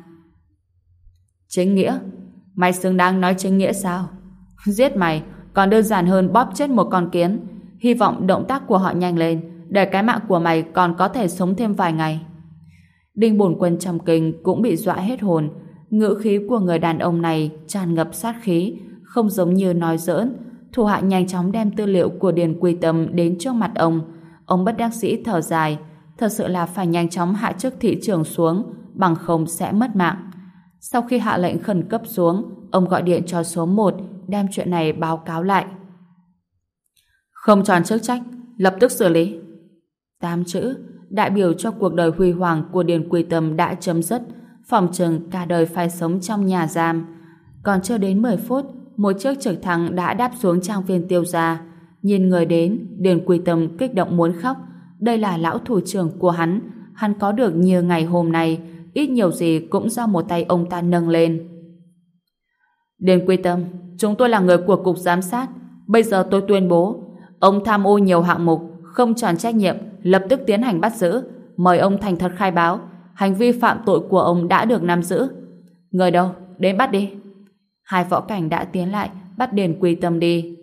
[SPEAKER 1] Chính nghĩa? Mày xứng đáng nói chính nghĩa sao? Giết mày còn đơn giản hơn bóp chết một con kiến. Hy vọng động tác của họ nhanh lên, để cái mạng của mày còn có thể sống thêm vài ngày. Đinh Bổn Quân trong kinh cũng bị dọa hết hồn. Ngữ khí của người đàn ông này tràn ngập sát khí, không giống như nói giỡn. Thủ hạ nhanh chóng đem tư liệu của Điền Quy Tâm đến trước mặt ông. Ông bất đắc dĩ thở dài, thật sự là phải nhanh chóng hạ chức thị trưởng xuống, bằng không sẽ mất mạng. Sau khi hạ lệnh khẩn cấp xuống, ông gọi điện cho số 1 đem chuyện này báo cáo lại. Không tròn chức trách, lập tức xử lý. 8 chữ đại biểu cho cuộc đời huy hoàng của Điền Quy Tâm đã chấm dứt, phòng chừng cả đời phải sống trong nhà giam. Còn chưa đến 10 phút, một chiếc trực thăng đã đáp xuống trang viên Tiêu gia. Nhìn người đến, Điền Quy Tâm kích động muốn khóc. Đây là lão thủ trưởng của hắn có được như ngày hôm nay, ít nhiều gì cũng do một tay ông ta nâng lên. Điền Quy Tâm, chúng tôi là người của cục giám sát. Bây giờ tôi tuyên bố, ông tham ô nhiều hạng mục, không tròn trách nhiệm, lập tức tiến hành bắt giữ. Mời ông thành thật khai báo, hành vi phạm tội của ông đã được nắm giữ. Người đâu? Đến bắt đi. Hai võ cảnh đã tiến lại, bắt Điền Quy Tâm đi.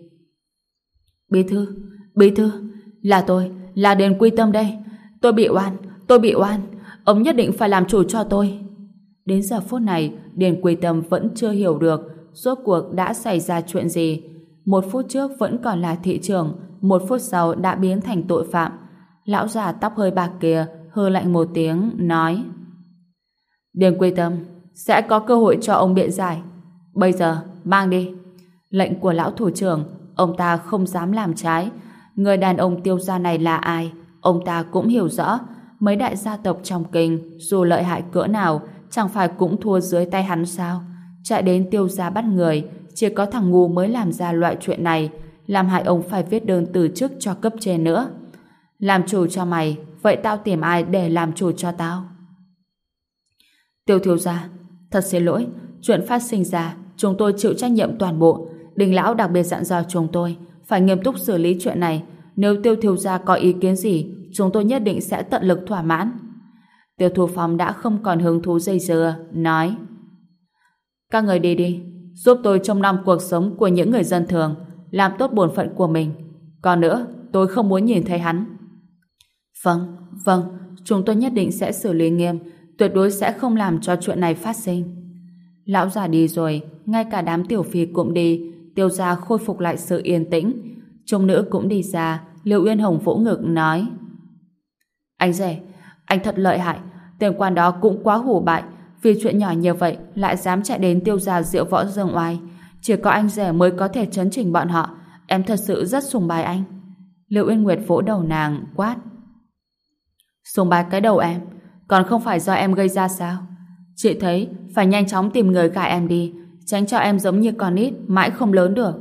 [SPEAKER 1] Bí thư, là Điền Quy Tâm đây. Tôi bị oan. Ông nhất định phải làm chủ cho tôi. Đến giờ phút này, Điền Quy Tâm vẫn chưa hiểu được rốt cuộc đã xảy ra chuyện gì. Một phút trước vẫn còn là thị trưởng, một phút sau đã biến thành tội phạm. Lão già tóc hơi bạc kia hừ lạnh một tiếng, nói: Điền Quy Tâm, sẽ có cơ hội cho ông biện giải. Bây giờ, mang đi. Lệnh của lão thủ trưởng, ông ta không dám làm trái. Người đàn ông Tiêu gia này là ai, ông ta cũng hiểu rõ. Mấy đại gia tộc trong kinh, dù lợi hại cỡ nào, chẳng phải cũng thua dưới tay hắn sao? Chạy đến Tiêu gia bắt người, chỉ có thằng ngu mới làm ra loại chuyện này, làm hại ông phải viết đơn từ chức cho cấp trên nữa. Làm chủ cho mày, vậy tao tìm ai để làm chủ cho tao? Tiêu thiếu gia, thật xin lỗi, chuyện phát sinh ra, chúng tôi chịu trách nhiệm toàn bộ. Đinh lão đặc biệt dặn dò chúng tôi phải nghiêm túc xử lý chuyện này. Nếu Tiêu thiếu gia có ý kiến gì, chúng tôi nhất định sẽ tận lực thỏa mãn. Tiêu Thu Phong đã không còn hứng thú dây dưa, nói: Các người đi đi, giúp tôi trông nom cuộc sống của những người dân thường, làm tốt bổn phận của mình. Còn nữa, tôi không muốn nhìn thấy hắn. Vâng, chúng tôi nhất định sẽ xử lý nghiêm, tuyệt đối sẽ không làm cho chuyện này phát sinh. Lão già đi rồi, ngay cả đám tiểu phi cũng đi, Tiêu gia khôi phục lại sự yên tĩnh. Trung nữ cũng đi ra, Lưu Uyên Hồng vỗ ngực nói: Anh rể, anh thật lợi hại, tên quan đó cũng quá hủ bại, vì chuyện nhỏ như vậy lại dám chạy đến Tiêu gia diễu võ dương oai. Chỉ có anh rể mới có thể trấn chỉnh bọn họ, em thật sự rất sùng bái anh. Lưu Uyên Nguyệt vỗ đầu nàng, quát: Sùng bái cái đầu em, còn không phải do em gây ra sao? Chị thấy phải nhanh chóng tìm người gả em đi, tránh cho em giống như con nít mãi không lớn được.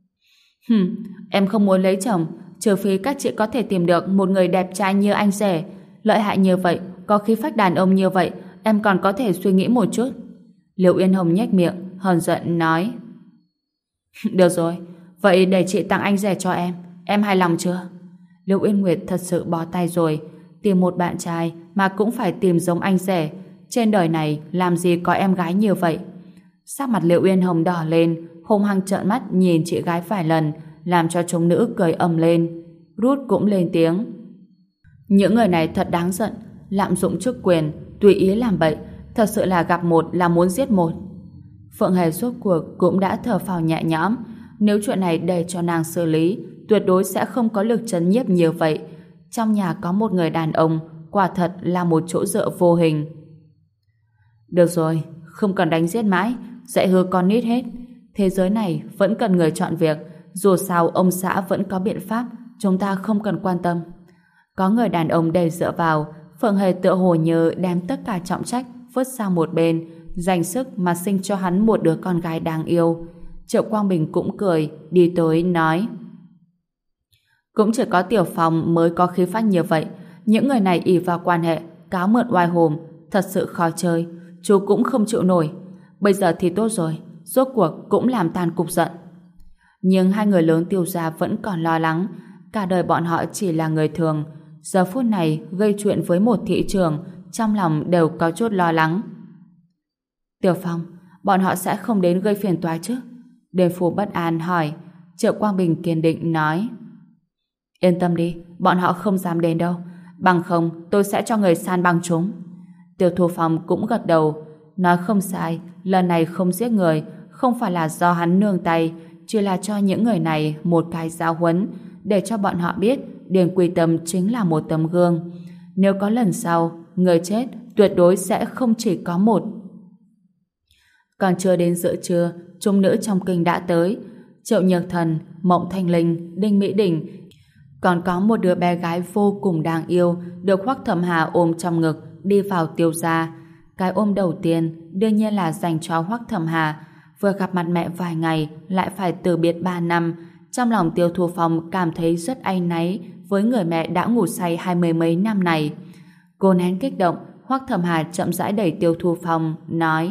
[SPEAKER 1] Em không muốn lấy chồng, trừ phi các chị có thể tìm được một người đẹp trai như anh rể, lợi hại như vậy, có khí phách đàn ông như vậy, em còn có thể suy nghĩ một chút. Liệu Yên Hồng nhếch miệng, hờn giận nói: Được rồi, vậy để chị tặng anh rể cho em hài lòng chưa? Liệu Yên Nguyệt thật sự bó tay rồi, tìm một bạn trai mà cũng phải tìm giống anh rể, trên đời này làm gì có em gái như vậy. Sắc mặt Liệu Yên Hồng đỏ lên, hung hăng trợn mắt nhìn chị gái vài lần, làm cho chúng nữ cười ầm lên. Rút cũng lên tiếng: Những người này thật đáng giận, lạm dụng chức quyền, tùy ý làm bậy, thật sự là gặp một là muốn giết một. Phượng Hề rốt cuộc cũng đã thở phào nhẹ nhõm, nếu chuyện này để cho nàng xử lý, tuyệt đối sẽ không có lực trấn nhiếp nhiều vậy. Trong nhà có một người đàn ông, quả thật là một chỗ dựa vô hình. Được rồi, không cần đánh giết mãi, dạy hư con nít hết. Thế giới này vẫn cần người chọn việc, dù sao ông xã vẫn có biện pháp, chúng ta không cần quan tâm. Có người đàn ông để dựa vào, Phượng Hề tựa hồ như đem tất cả trọng trách vứt sang một bên, dành sức mà sinh cho hắn một đứa con gái đáng yêu. Triệu Quang Bình cũng cười, đi tới nói: Cũng chỉ có Tiểu Phong mới có khí phách như vậy, những người này ỷ vào quan hệ, cáo mượn oai hùng, thật sự khó chơi, chú cũng không chịu nổi. Bây giờ thì tốt rồi, rốt cuộc cũng làm tan cục giận. Nhưng hai người lớn Tiêu gia vẫn còn lo lắng, cả đời bọn họ chỉ là người thường, giờ phút này gây chuyện với một thị trưởng, trong lòng đều có chút lo lắng. Tiểu Phong, bọn họ sẽ không đến gây phiền toái chứ? Đền Phù bất an hỏi. Triệu Quang Bình kiên định nói: Yên tâm đi, bọn họ không dám đến đâu, bằng không tôi sẽ cho người san bằng chúng. Tiêu Thu Phong cũng gật đầu, nói không sai, lần này không giết người, không phải là do hắn nương tay, chỉ là cho những người này một cái giáo huấn, để cho bọn họ biết Điền Quy Tâm chính là một tấm gương. Nếu có lần sau, người chết tuyệt đối sẽ không chỉ có một. Còn chưa đến giữa trưa, chúng nữ trong kinh đã tới. Triệu Nhược Thần, Mộng Thanh Linh, Đinh Mỹ Đình, còn có một đứa bé gái vô cùng đáng yêu được Hoắc Thẩm Hà ôm trong ngực đi vào Tiêu gia. Cái ôm đầu tiên đương nhiên là dành cho Hoắc Thẩm Hà. Vừa gặp mặt mẹ vài ngày lại phải từ biệt 3 năm. Trong lòng Tiêu Thu Phong cảm thấy rất áy náy với người mẹ đã ngủ say 20 mấy năm này. Cô nén kích động, Hoắc Thẩm Hà chậm rãi đẩy Tiêu Thu Phong, nói: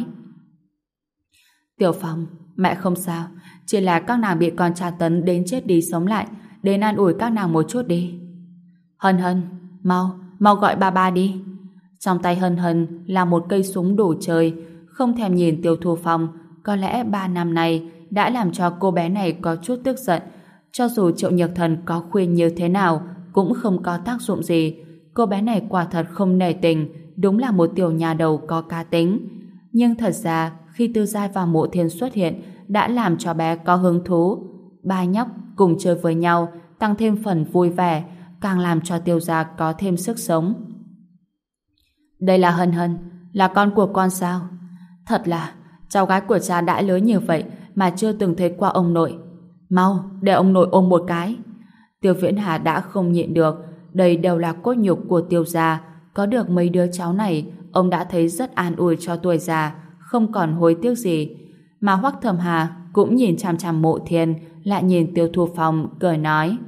[SPEAKER 1] Tiểu Phong, mẹ không sao, chỉ là các nàng bị con tra tấn đến chết đi sống lại, đến an ủi các nàng một chút đi. Hân Hân, mau gọi ba đi. Trong tay Hân Hân là một cây súng đồ chơi, không thèm nhìn Tiêu Thu Phong. Có lẽ 3 năm nay đã làm cho cô bé này có chút tức giận. Cho dù Triệu Nhược Thần có khuyên như thế nào cũng không có tác dụng gì. Cô bé này quả thật không nể tình, đúng là một tiểu nhà đầu có cá tính. Nhưng thật ra khi Tư Giai và Mộ Thiên xuất hiện đã làm cho bé có hứng thú. Ba nhóc cùng chơi với nhau tăng thêm phần vui vẻ, càng làm cho Tiêu gia có thêm sức sống. Đây là Hân Hân, là con của con sao? Thật là cháu gái của cha đã lớn như vậy mà chưa từng thấy qua ông nội. Mau, để ông nội ôm một cái. Tiêu Viễn Hà đã không nhịn được, đây đều là cốt nhục của Tiêu gia. Có được mấy đứa cháu này, ông đã thấy rất an ủi cho tuổi già, không còn hối tiếc gì. Mà Hoắc Thẩm Hà cũng nhìn chằm chằm Mộ Thiên, lại nhìn Tiêu Thu Phong, cười nói: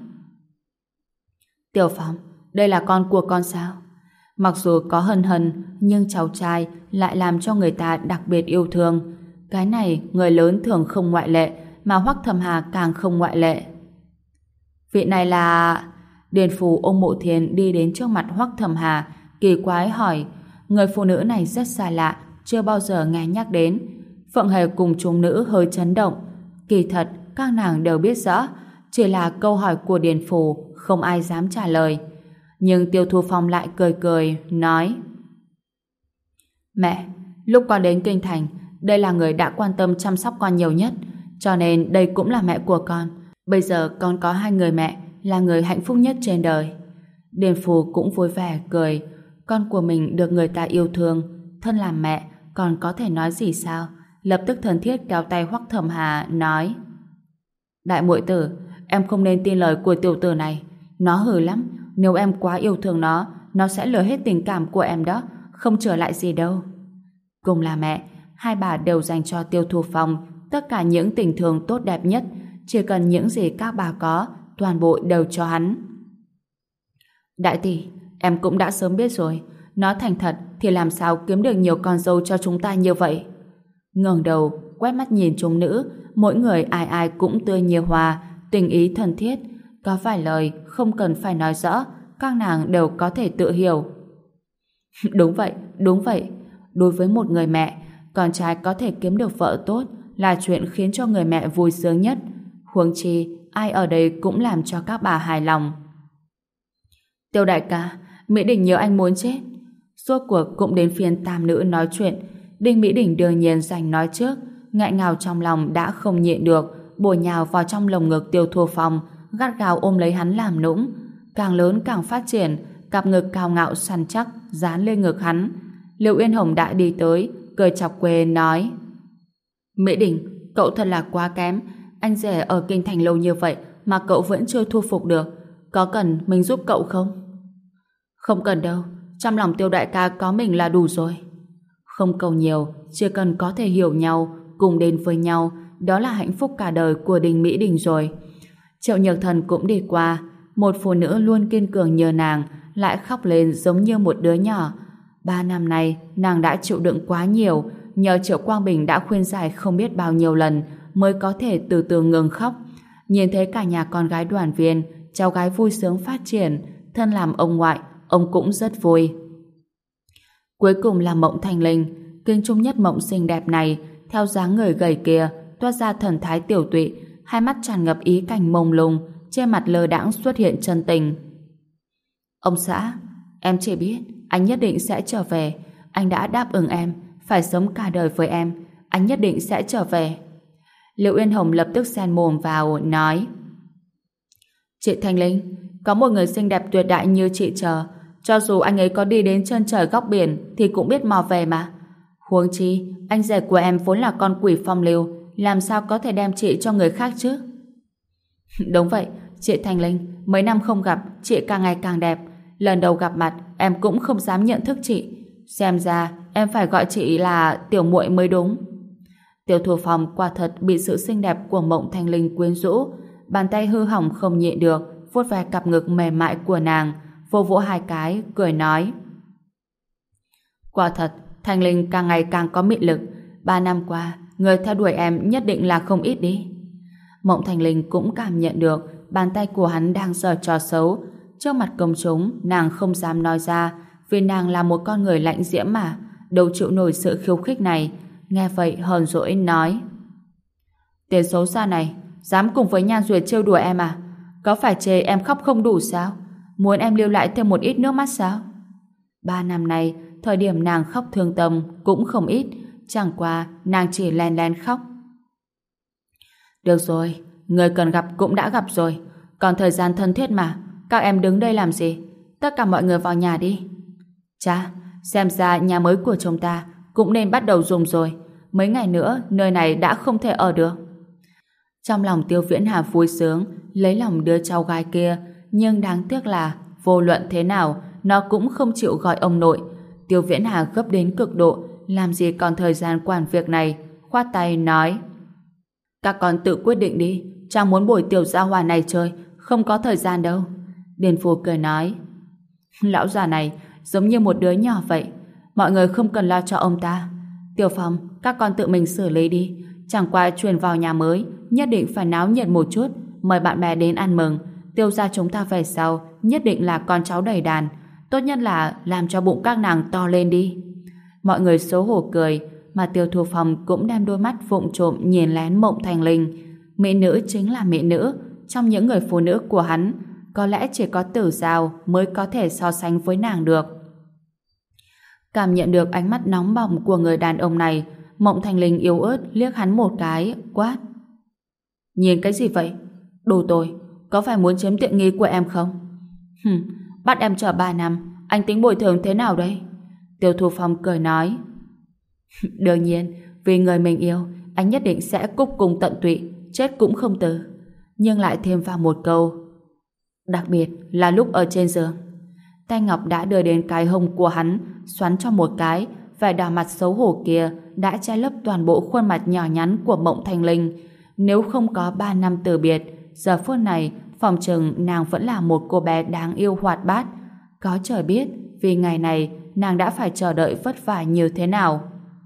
[SPEAKER 1] Tiểu Phong, đây là con của con sao? Mặc dù có Hân Hân, nhưng cháu trai lại làm cho người ta đặc biệt yêu thương. Cái này người lớn thường không ngoại lệ, mà Hoắc Thẩm Hà càng không ngoại lệ. Vị này là... Điền Phù ôm Mộ Thiên đi đến trước mặt Hoắc Thẩm Hà, kỳ quái hỏi. Người phụ nữ này rất xa lạ, chưa bao giờ nghe nhắc đến. Phượng Hề cùng chúng nữ hơi chấn động. Kỳ thật, các nàng đều biết rõ, chỉ là câu hỏi của Điền Phù không ai dám trả lời. Nhưng Tiêu Thu Phong lại cười cười, nói: Mẹ, lúc con đến Kinh Thành, đây là người đã quan tâm chăm sóc con nhiều nhất, cho nên đây cũng là mẹ của con. Bây giờ con có 2 người mẹ, là người hạnh phúc nhất trên đời. Điền Phù cũng vui vẻ cười. Con của mình được người ta yêu thương, thân làm mẹ còn có thể nói gì sao? Lập tức thân thiết kéo tay Hoắc Thẩm Hà, nói: Đại muội tử, em không nên tin lời của tiểu tử này. Nó hừ lắm, nếu em quá yêu thương nó sẽ lừa hết tình cảm của em đó, không trở lại gì đâu. Cùng là mẹ, hai bà đều dành cho Tiêu Thu Phong tất cả những tình thương tốt đẹp nhất, chỉ cần những gì các bà có, toàn bộ đều cho hắn. Đại tỷ, em cũng đã sớm biết rồi, nói thành thật thì làm sao kiếm được nhiều con dâu cho chúng ta như vậy. Ngẩng đầu, quét mắt nhìn chúng nữ, mỗi người ai ai cũng tươi như hoa, tình ý thân thiết, có vài lời không cần phải nói rõ, các nàng đều có thể tự hiểu. Đúng vậy, đúng vậy. Đối với một người mẹ, con trai có thể kiếm được vợ tốt là chuyện khiến cho người mẹ vui sướng nhất. Huống chi, ai ở đây cũng làm cho các bà hài lòng. Tiêu đại ca, Mỹ Đình nhớ anh muốn chết. Rốt cuộc cũng đến phiên tam nữ nói chuyện. Đinh Mỹ Đình đương nhiên giành nói trước, ngại ngào trong lòng đã không nhịn được, bổ nhào vào trong lồng ngực Tiêu Thu Phong, gắt gao ôm lấy hắn làm nũng. Càng lớn càng phát triển, cặp ngực cao ngạo săn chắc dán lên ngực hắn. Liệu Uyên Hồng đã đi tới, cười chọc quê nói: Mỹ Đình, cậu thật là quá kém. Anh rể ở Kinh Thành lâu như vậy mà cậu vẫn chưa thu phục được. Có cần mình giúp cậu không? Không cần đâu, trong lòng Tiêu đại ca có mình là đủ rồi. Không cầu nhiều, chỉ cần có thể hiểu nhau, cùng đến với nhau, đó là hạnh phúc cả đời của Đinh Mỹ Đình rồi. Triệu Nhược Thần cũng đi qua, một phụ nữ luôn kiên cường như nàng lại khóc lên giống như một đứa nhỏ. 3 năm nay nàng đã chịu đựng quá nhiều, nhờ Triệu Quang Bình đã khuyên giải không biết bao nhiêu lần mới có thể từ từ ngừng khóc. Nhìn thấy cả nhà con gái đoàn viên, cháu gái vui sướng phát triển, thân làm ông ngoại, ông cũng rất vui. Cuối cùng là Mộng Thanh Linh, kinh trung nhất mộng xinh đẹp này, theo dáng người gầy kia, toát ra thần thái tiểu tụy, hai mắt tràn ngập ý cảnh mông lung, trên mặt lơ đãng xuất hiện chân tình. Ông xã, em chỉ biết anh nhất định sẽ trở về, anh đã đáp ứng em, phải sống cả đời với em. Anh nhất định sẽ trở về. Liệu Uyên Hồng lập tức xen mồm vào, nói: Chị Thanh Linh, có một người xinh đẹp tuyệt đại như chị chờ, cho dù anh ấy có đi đến chân trời góc biển thì cũng biết mò về mà. Huống chi, anh rể của em vốn là con quỷ phong lưu, làm sao có thể đem chị cho người khác chứ? Đúng vậy, chị Thanh Linh, mấy năm không gặp, chị càng ngày càng đẹp. Lần đầu gặp mặt, em cũng không dám nhận thức chị. Xem ra, em phải gọi chị là tiểu muội mới đúng. Tiêu Thu Phong quả thật bị sự xinh đẹp của Mộng Thanh Linh quyến rũ, bàn tay hư hỏng không nhịn được, vuốt ve cặp ngực mềm mại của nàng, vỗ vỗ hai cái, cười nói: Quả thật, Thanh Linh càng ngày càng có mị lực. 3 năm qua, người theo đuổi em nhất định là không ít đi. Mộng Thanh Linh cũng cảm nhận được bàn tay của hắn đang giở trò xấu. Trước mặt công chúng, nàng không dám nói ra, vì nàng là một con người lạnh diễm mà, đâu chịu nổi sự khiêu khích này. Nghe vậy hờn dỗi nói: Tên xấu xa này, dám cùng với Nhan Duyệt trêu đùa em à? Có phải chê em khóc không đủ sao? Muốn em lưu lại thêm một ít nước mắt sao? 3 năm nay, thời điểm nàng khóc thương tâm cũng không ít, chẳng qua nàng chỉ len len khóc. Được rồi, người cần gặp cũng đã gặp rồi, còn thời gian thân thiết mà, các em đứng đây làm gì? Tất cả mọi người vào nhà đi. Cha, xem ra nhà mới của chúng ta cũng nên bắt đầu dùng rồi, mấy ngày nữa nơi này đã không thể ở được. Trong lòng Tiêu Viễn Hà vui sướng, lấy lòng đứa cháu gái kia, nhưng đáng tiếc là vô luận thế nào, nó cũng không chịu gọi ông nội. Tiêu Viễn Hà gấp đến cực độ, làm gì còn thời gian quản việc này, khoát tay nói: Các con tự quyết định đi, cha muốn buổi tiểu gia hòa này chơi, không có thời gian đâu. Điền Phù cười nói: Lão già này giống như một đứa nhỏ vậy, mọi người không cần lo cho ông ta. Tiểu Phong, các con tự mình xử lý đi, chẳng qua chuyển vào nhà mới, nhất định phải náo nhiệt một chút, mời bạn bè đến ăn mừng. Tiêu gia chúng ta về sau nhất định là con cháu đầy đàn, tốt nhất là làm cho bụng các nàng to lên đi. Mọi người xấu hổ cười, mà Tiêu Thu Phong cũng đem đôi mắt vụng trộm nhìn lén Mộng Thanh Linh. Mỹ nữ chính là mỹ nữ, trong những người phụ nữ của hắn, có lẽ chỉ có Tử Giao mới có thể so sánh với nàng được. Cảm nhận được ánh mắt nóng bỏng của người đàn ông này, Mộng Thanh Linh yếu ớt liếc hắn một cái, quát: Nhìn cái gì vậy? Đồ tôi, có phải muốn chiếm tiện nghi của em không? Bắt em chờ 3 năm, anh tính bồi thường thế nào đây? Tiêu Thu Phong cười nói: Đương nhiên, vì người mình yêu, anh nhất định sẽ cúc cùng tận tụy, chết cũng không từ. Nhưng lại thêm vào một câu: Đặc biệt là lúc ở trên giường. Tay Ngọc đã đưa đến cái hông của hắn, xoắn cho một cái, vẻ đỏ mặt xấu hổ kia đã che lấp toàn bộ khuôn mặt nhỏ nhắn của Mộng Thanh Linh. Nếu không có 3 năm từ biệt, giờ phút này phòng chừng nàng vẫn là một cô bé đáng yêu hoạt bát. Có trời biết, vì ngày này nàng đã phải chờ đợi vất vả như thế nào.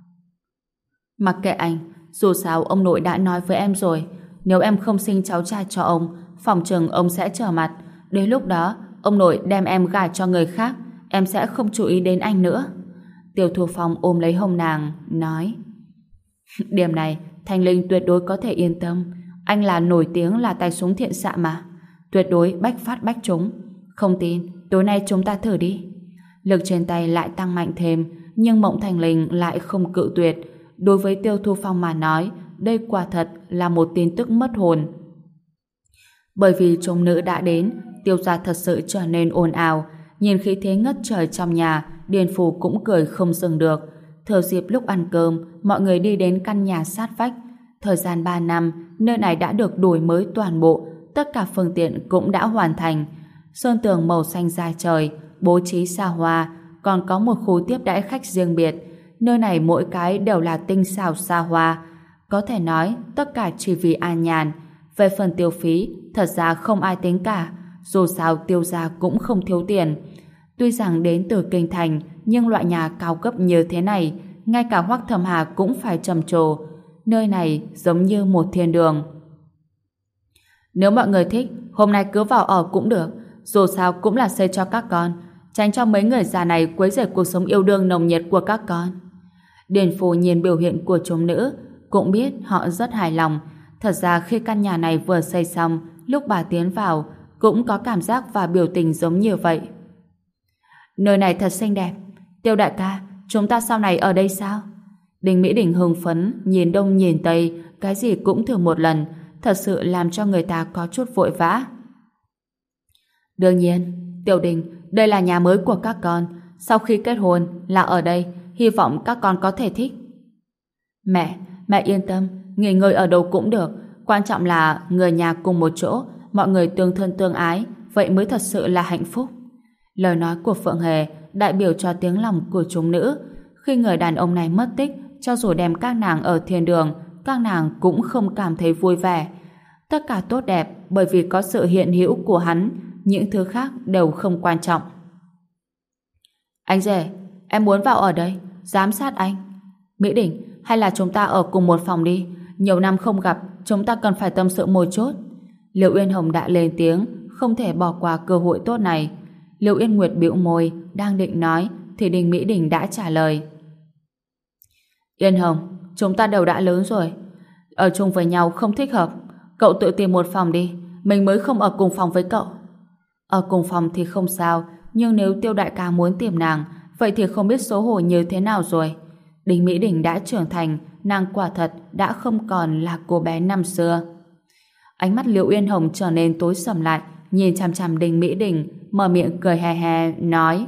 [SPEAKER 1] Mặc kệ anh, dù sao ông nội đã nói với em rồi, nếu em không sinh cháu trai cho ông, phòng chừng ông sẽ trở mặt. Đến lúc đó, ông nội đem em gả cho người khác, em sẽ không chú ý đến anh nữa. Tiêu Thu Phong ôm lấy hông nàng, nói: Điểm này, Thanh Linh tuyệt đối có thể yên tâm. Anh là nổi tiếng là tay súng thiện xạ mà, tuyệt đối bách phát bách trúng. Không tin, tối nay chúng ta thử đi. Lực trên tay lại tăng mạnh thêm, nhưng Mộng Thanh Linh lại không cự tuyệt. Đối với Tiêu Thu Phong mà nói, đây quả thật là một tin tức mất hồn. Bởi vì chúng nữ đã đến, Tiêu gia thật sự trở nên ồn ào. Nhìn khí thế ngất trời trong nhà, Điền Phù cũng cười không dừng được. Thừa dịp lúc ăn cơm, mọi người đi đến căn nhà sát vách. Thời gian 3 năm, nơi này đã được đổi mới toàn bộ, tất cả phương tiện cũng đã hoàn thành. Sơn tường màu xanh da trời, bố trí xa hoa, còn có một khu tiếp đãi khách riêng biệt. Nơi này mỗi cái đều là tinh xảo xa hoa. Có thể nói, tất cả chỉ vì an nhàn. Về phần tiêu phí, thật ra không ai tính cả. Dù sao Tiêu gia cũng không thiếu tiền. Tuy rằng đến từ kinh thành, nhưng loại nhà cao cấp như thế này, ngay cả Hoắc Thẩm Hà cũng phải trầm trồ. Nơi này giống như một thiên đường. Nếu mọi người thích, hôm nay cứ vào ở cũng được. Dù sao cũng là xây cho các con, tránh cho mấy người già này quấy rầy cuộc sống yêu đương nồng nhiệt của các con. Điền Phù nhìn biểu hiện của chúng nữ, cũng biết họ rất hài lòng. Thật ra khi căn nhà này vừa xây xong, lúc bà tiến vào, cũng có cảm giác và biểu tình giống như vậy. Nơi này thật xinh đẹp. Tiêu đại ca, chúng ta sau này ở đây sao? Đinh Mỹ Đình hưng phấn, nhìn đông nhìn tây, cái gì cũng thử một lần, thật sự làm cho người ta có chút vội vã. Đương nhiên, Tiểu Đình, đây là nhà mới của các con, sau khi kết hôn là ở đây, hy vọng các con có thể thích. Mẹ yên tâm, nghỉ ngơi ở đâu cũng được, quan trọng là người nhà cùng một chỗ, mọi người tương thân tương ái, vậy mới thật sự là hạnh phúc. Lời nói của Phượng Hề đại biểu cho tiếng lòng của chúng nữ. Khi người đàn ông này mất tích, cho dù đem các nàng ở thiên đường, các nàng cũng không cảm thấy vui vẻ. Tất cả tốt đẹp bởi vì có sự hiện hữu của hắn, những thứ khác đều không quan trọng. Anh rể, em muốn vào ở đây, giám sát anh. Mỹ Đình, hay là chúng ta ở cùng một phòng đi, nhiều năm không gặp, chúng ta cần phải tâm sự một chút. Liệu Uyên Hồng đã lên tiếng, không thể bỏ qua cơ hội tốt này. Liệu Yên Nguyệt bĩu môi, đang định nói, thì Đinh Mỹ Đình đã trả lời. Yên Hồng, chúng ta đều đã lớn rồi, ở chung với nhau không thích hợp, cậu tự tìm một phòng đi, mình mới không ở cùng phòng với cậu. Ở cùng phòng thì không sao, nhưng nếu Tiêu đại ca muốn tìm nàng, vậy thì không biết xấu hổ như thế nào rồi. Đinh Mỹ Đình đã trưởng thành, nàng quả thật đã không còn là cô bé năm xưa. Ánh mắt Liệu Yên Hồng trở nên tối sầm lại, nhìn chằm chằm Đinh Mỹ Đình, mở miệng cười hè hè, nói: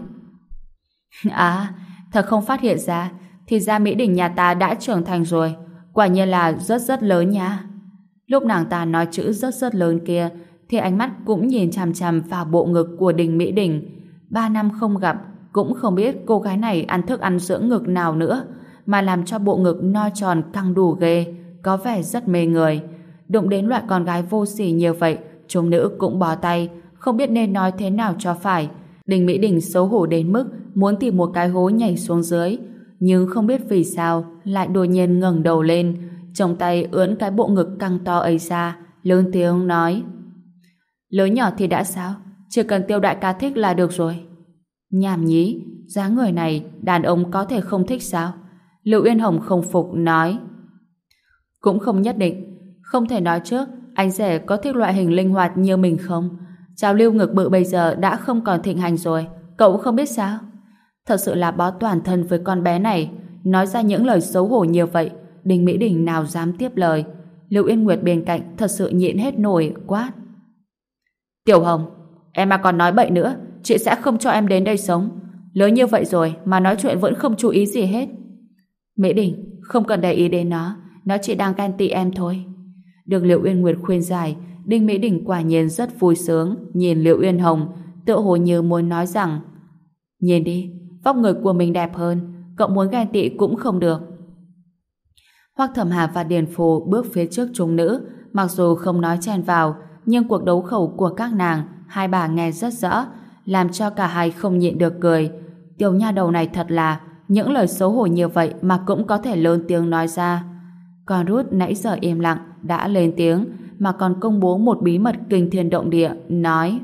[SPEAKER 1] À, thật không phát hiện ra, thì ra Mỹ Đình nhà ta đã trưởng thành rồi, quả nhiên là rất rất lớn nha. Lúc nàng ta nói chữ rất lớn kia, thì ánh mắt cũng nhìn chằm chằm vào bộ ngực của Đinh Mỹ Đình. 3 năm không gặp, cũng không biết cô gái này ăn thức ăn dưỡng ngực nào nữa, mà làm cho bộ ngực no tròn căng đủ ghê, có vẻ rất mê người. Đụng đến loại con gái vô sỉ như vậy, chúng nữ cũng bó tay, không biết nên nói thế nào cho phải. Đinh Mỹ Đình xấu hổ đến mức muốn tìm một cái hố nhảy xuống dưới, nhưng không biết vì sao lại đột nhiên ngẩng đầu lên, trong tay ưỡn cái bộ ngực căng to ấy ra, lớn tiếng nói: Lớn nhỏ thì đã sao, chỉ cần Tiêu đại ca thích là được rồi. Nhảm nhí, dáng người này đàn ông có thể không thích sao? Lưu Uyên Hồng không phục nói: Cũng không nhất định, không thể nói trước anh rể có thích loại hình linh hoạt như mình không. Trào lưu ngực bự bây giờ đã không còn thịnh hành rồi, cậu không biết sao? Thật sự là bó toàn thân với con bé này, nói ra những lời xấu hổ như vậy, Đinh Mỹ Đình nào dám tiếp lời. Lưu Yên Nguyệt bên cạnh thật sự nhịn hết nổi, quát: Tiểu Hồng, em mà còn nói bậy nữa, chị sẽ không cho em đến đây sống. Lớn như vậy rồi mà nói chuyện vẫn không chú ý gì hết. Mỹ Đình, không cần để ý đến nó chỉ đang ganh tị em thôi. Được Liệu Uyên Nguyệt khuyên giải, Đinh Mỹ Đình quả nhiên rất vui sướng, nhìn Liệu Uyên Hồng, tựa hồ như muốn nói rằng: Nhìn đi, vóc người của mình đẹp hơn, cậu muốn ghen tị cũng không được. Hoắc Thẩm Hà và Điền Phù bước phía trước chúng nữ, mặc dù không nói chen vào, nhưng cuộc đấu khẩu của các nàng, hai bà nghe rất rõ, làm cho cả hai không nhịn được cười. Tiểu nha đầu này thật là, những lời xấu hổ như vậy mà cũng có thể lớn tiếng nói ra. Còn Ruth nãy giờ im lặng, đã lên tiếng, mà còn công bố một bí mật kinh thiên động địa, nói: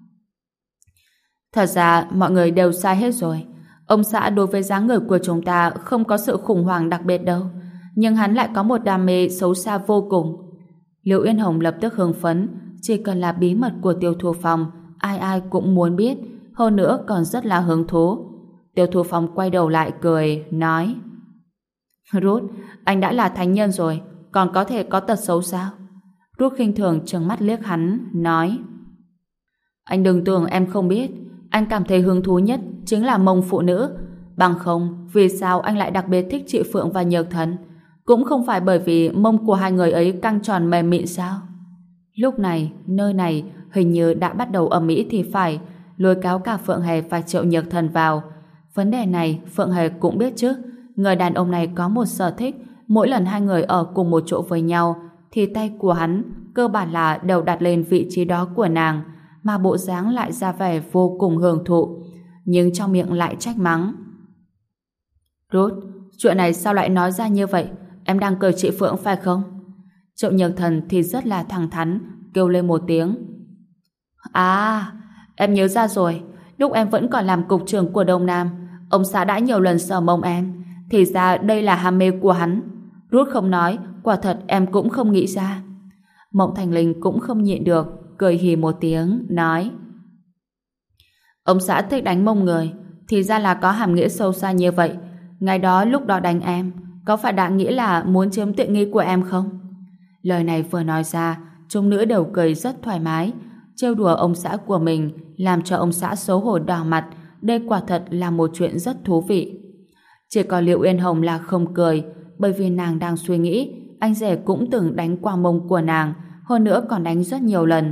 [SPEAKER 1] Thật ra mọi người đều sai hết rồi. Ông xã đối với dáng người của chúng ta không có sự khủng hoảng đặc biệt đâu, nhưng hắn lại có một đam mê xấu xa vô cùng. Liễu Yên Hồng lập tức hưng phấn, chỉ cần là bí mật của Tiêu Thu Phong, ai ai cũng muốn biết, hơn nữa còn rất là hứng thú. Tiêu Thu Phong quay đầu lại cười, nói: Ruth, anh đã là thánh nhân rồi, còn có thể có tật xấu sao? Ruth khinh thường trừng mắt liếc hắn, nói: Anh đừng tưởng em không biết, anh cảm thấy hứng thú nhất chính là mông phụ nữ. Bằng không, vì sao anh lại đặc biệt thích chị Phượng và Nhược Thần? Cũng không phải bởi vì mông của hai người ấy căng tròn mềm mịn sao? Lúc này, nơi này hình như đã bắt đầu ầm ĩ thì phải, lôi kéo cả Phượng Hề và Triệu Nhược Thần vào. Vấn đề này Phượng Hề cũng biết chứ. Người đàn ông này có một sở thích, mỗi lần hai người ở cùng một chỗ với nhau thì tay của hắn cơ bản là đều đặt lên vị trí đó của nàng, mà bộ dáng lại ra vẻ vô cùng hưởng thụ, nhưng trong miệng lại trách mắng: Ruth, chuyện này sao lại nói ra như vậy? Em đang cười chị Phượng phải không? Triệu Nhược Thần thì rất là thẳng thắn, kêu lên một tiếng: À, em nhớ ra rồi, lúc em vẫn còn làm cục trưởng của Đông Nam, ông xã đã nhiều lần sờ mông em, thì ra đây là ham mê của hắn. Ruth không nói, quả thật em cũng không nghĩ ra. Mộng Thành Linh cũng không nhịn được, cười hì một tiếng, nói: Ông xã thích đánh mông người, thì ra là có hàm nghĩa sâu xa như vậy. Ngày đó lúc đó đánh em, có phải đã nghĩ là muốn chiếm tiện nghi của em không? Lời này vừa nói ra, chúng nữ đều cười rất thoải mái, trêu đùa ông xã của mình, làm cho ông xã xấu hổ đỏ mặt. Đây quả thật là một chuyện rất thú vị. Chỉ có Liệu Yên Hồng là không cười, bởi vì nàng đang suy nghĩ anh rể cũng từng đánh qua mông của nàng, hơn nữa còn đánh rất nhiều lần.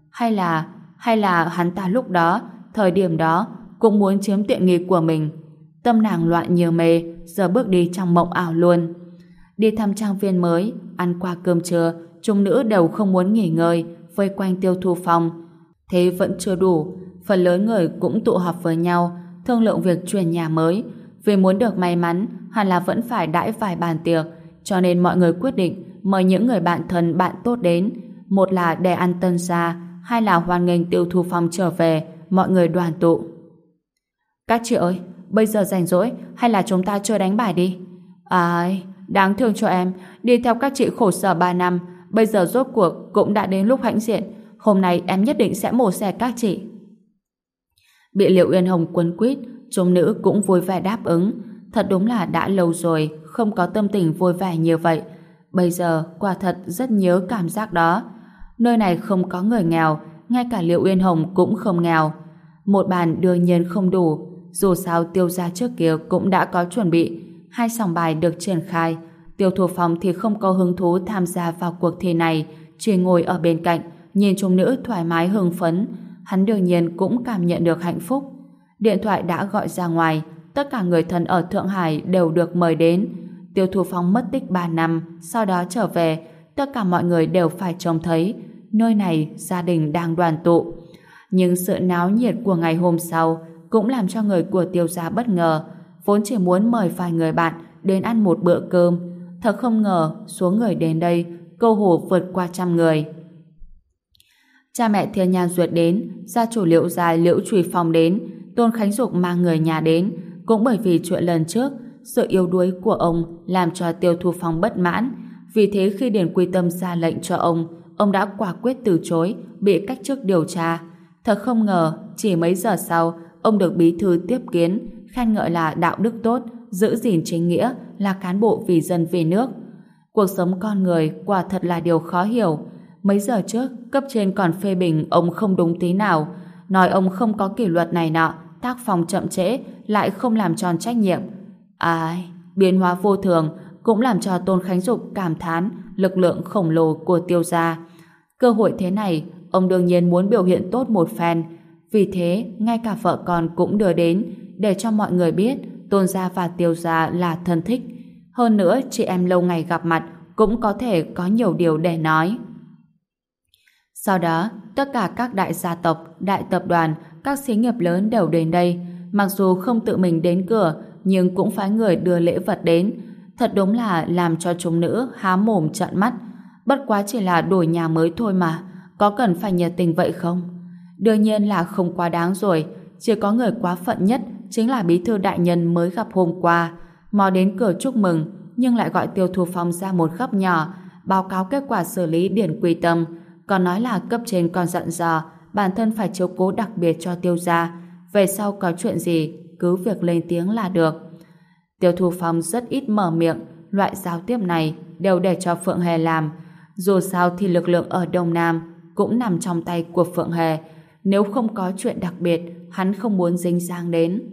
[SPEAKER 1] Hay là hắn ta lúc đó, thời điểm đó, cũng muốn chiếm tiện nghi của mình. Tâm nàng loạn như mê, giờ bước đi trong mộng ảo luôn. Đi thăm trang viên mới, ăn qua cơm trưa, chúng nữ đều không muốn nghỉ ngơi, vây quanh Tiêu Thu Phong. Thế vẫn chưa đủ, phần lớn người cũng tụ họp với nhau, thương lượng việc chuyển nhà mới. Vì muốn được may mắn, hẳn là vẫn phải đãi vài bàn tiệc, cho nên mọi người quyết định mời những người bạn thân bạn tốt đến. Một là để ăn tân gia, hai là hoan nghênh Tiêu Thu Phong trở về, mọi người đoàn tụ. Các chị ơi, bây giờ rảnh rỗi hay là chúng ta chơi đánh bài đi? Ai, đáng thương cho em, đi theo các chị khổ sở 3 năm, bây giờ rốt cuộc cũng đã đến lúc hãnh diện. Hôm nay em nhất định sẽ mổ xẻ các chị. Bị Liệu Yên Hồng quấn quýt, chúng nữ cũng vui vẻ đáp ứng. Thật đúng là đã lâu rồi không có tâm tình vui vẻ như vậy. Bây giờ quả thật rất nhớ cảm giác đó. Nơi này không có người nghèo, ngay cả Liệu Yên Hồng cũng không nghèo. Một bàn đương nhiên không đủ, dù sao Tiêu gia trước kia cũng đã có chuẩn bị. 2 sòng bài được triển khai, Tiêu Thu Phong thì không có hứng thú tham gia vào cuộc thi này, chỉ ngồi ở bên cạnh nhìn chúng nữ thoải mái hưng phấn. Hắn đương nhiên cũng cảm nhận được hạnh phúc. Điện thoại đã gọi ra ngoài, tất cả người thân ở Thượng Hải đều được mời đến. Tiêu Thu Phong mất tích 3 năm, sau đó trở về, tất cả mọi người đều phải trông thấy nơi này gia đình đang đoàn tụ. Nhưng sự náo nhiệt của ngày hôm sau cũng làm cho người của Tiêu gia bất ngờ, vốn chỉ muốn mời vài người bạn đến ăn một bữa cơm, thật không ngờ số người đến đây cơ hồ vượt qua 100 người. Cha mẹ Thiên Nhan Duyệt đến, gia chủ Liễu gia Liễu Trùy Phong đến, Tôn Khánh Dục mang người nhà đến. Cũng bởi vì chuyện lần trước, sự yếu đuối của ông làm cho Tiêu Thu Phong bất mãn. Vì thế khi Điền Quy Tâm ra lệnh cho ông đã quả quyết từ chối, bị cách chức điều tra. Thật không ngờ, chỉ mấy giờ sau, ông được bí thư tiếp kiến, khen ngợi là đạo đức tốt, giữ gìn chính nghĩa, là cán bộ vì dân vì nước. Cuộc sống con người quả thật là điều khó hiểu. Mấy giờ trước, cấp trên còn phê bình ông không đúng tí nào, nói ông không có kỷ luật này nọ, tác phong chậm trễ, lại không làm tròn trách nhiệm. Ai, biến hóa vô thường cũng làm cho Tôn Khánh Dục cảm thán lực lượng khổng lồ của Tiêu gia. Cơ hội thế này, ông đương nhiên muốn biểu hiện tốt một phen. Vì thế, ngay cả vợ con cũng đưa đến, để cho mọi người biết Tôn gia và Tiêu gia là thân thích. Hơn nữa, chị em lâu ngày gặp mặt cũng có thể có nhiều điều để nói. Sau đó, tất cả các đại gia tộc, đại tập đoàn, các xí nghiệp lớn đều đến đây. Mặc dù không tự mình đến cửa, nhưng cũng phái người đưa lễ vật đến. Thật đúng là làm cho chúng nữ há mồm trợn mắt. Bất quá chỉ là đổi nhà mới thôi mà, có cần phải nhiệt tình vậy không? Đương nhiên là không quá đáng rồi. Chỉ có người quá phận nhất chính là bí thư đại nhân mới gặp hôm qua. Mò đến cửa chúc mừng, nhưng lại gọi Tiêu Thu Phong ra một góc nhỏ, báo cáo kết quả xử lý Điền Quy Tâm. Còn nói là cấp trên còn dặn dò bản thân phải chiếu cố đặc biệt cho Tiêu gia, về sau có chuyện gì cứ việc lên tiếng là được. Tiêu Thu Phong rất ít mở miệng, loại giao tiếp này đều để cho Phượng Hề làm. Dù sao thì lực lượng ở Đông Nam cũng nằm trong tay của Phượng Hề, nếu không có chuyện đặc biệt hắn không muốn dính dáng đến.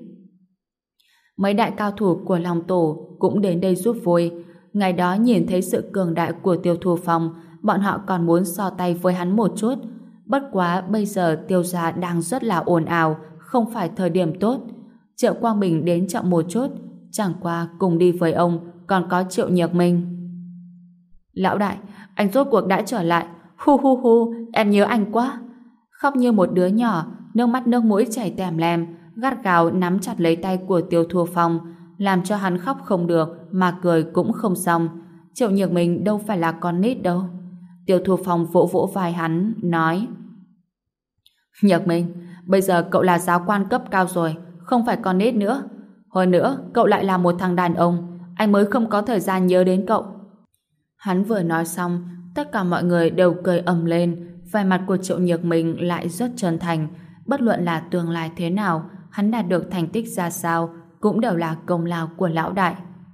[SPEAKER 1] Mấy đại cao thủ của Long Tổ cũng đến đây giúp vui. Ngày đó nhìn thấy sự cường đại của Tiêu Thu Phong, bọn họ còn muốn so tay với hắn một chút. Bất quá bây giờ Tiêu gia đang rất là ồn ào, không phải thời điểm tốt. Triệu Quang Bình đến chậm một chút, chẳng qua cùng đi với ông còn có Triệu Nhược Minh. Lão đại, anh rốt cuộc đã trở lại. Hu hu hu, em nhớ anh quá. Khóc như một đứa nhỏ, nước mắt nước mũi chảy tèm lem, gắt gao nắm chặt lấy tay của Tiêu Thu Phong, làm cho hắn khóc không được mà cười cũng không xong. Triệu Nhược Minh đâu phải là con nít đâu. Tiêu Thu Phong vỗ vỗ vai hắn, nói: Nhược Minh, bây giờ cậu là giáo quan cấp cao rồi, không phải con nít nữa. Hơn nữa, cậu lại là một thằng đàn ông, anh mới không có thời gian nhớ đến cậu. Hắn vừa nói xong, tất cả mọi người đều cười ầm lên. Vẻ mặt của Triệu Nhược Minh lại rất chân thành. Bất luận là tương lai thế nào, hắn đạt được thành tích ra sao, cũng đều là công lao của lão đại.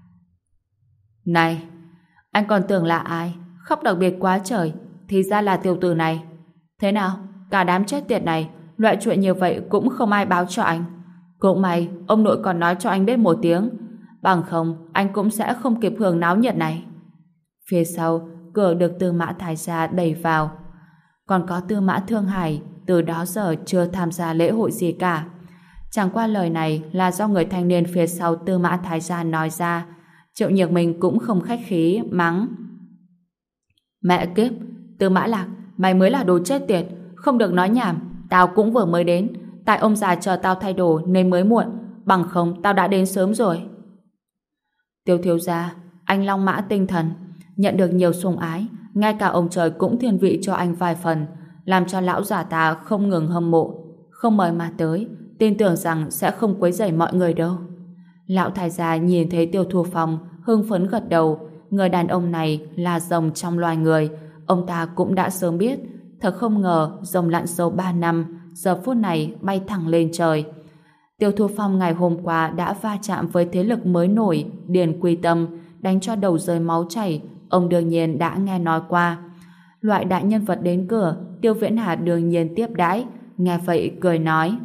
[SPEAKER 1] Này, anh còn tưởng là ai? Khóc đặc biệt quá trời, thì ra là tiểu tử này. Thế nào? Cả đám chết tiệt này, loại chuyện như vậy cũng không ai báo cho anh. Cũng may, ông nội còn nói cho anh biết một tiếng. Bằng không, anh cũng sẽ không kịp hưởng náo nhiệt này. Phía sau, cửa được Tư Mã Thái Gia đẩy vào. Còn có Tư Mã Thương Hải, từ đó giờ chưa tham gia lễ hội gì cả. Chẳng qua lời này là do người thanh niên phía sau Tư Mã Thái Gia nói ra. Triệu Nhược Minh cũng không khách khí, mắng. Mẹ kiếp, Tư Mã Lạc, mày mới là đồ chết tiệt, không được nói nhảm, tao cũng vừa mới đến, tại ông già chờ tao thay đồ nên mới muộn, bằng không tao đã đến sớm rồi. Tiêu thiếu gia, anh long mã tinh thần, nhận được nhiều sủng ái, ngay cả ông trời cũng thiên vị cho anh vài phần, làm cho lão già ta không ngừng hâm mộ, không mời mà tới, tin tưởng rằng sẽ không quấy rầy mọi người đâu. Lão thái gia nhìn thấy Tiêu Thu Phong, hưng phấn gật đầu, người đàn ông này là rồng trong loài người, ông ta cũng đã sớm biết. Thật không ngờ rồng lặn sâu 3 năm, giờ phút này bay thẳng lên trời. Tiêu Thu Phong ngày hôm qua đã va chạm với thế lực mới nổi, Điền Quy Tâm, đánh cho đầu rơi máu chảy, ông đương nhiên đã nghe nói qua. Loại đại nhân vật đến cửa, Tiêu Viễn Hà đương nhiên tiếp đãi, nghe vậy cười nói.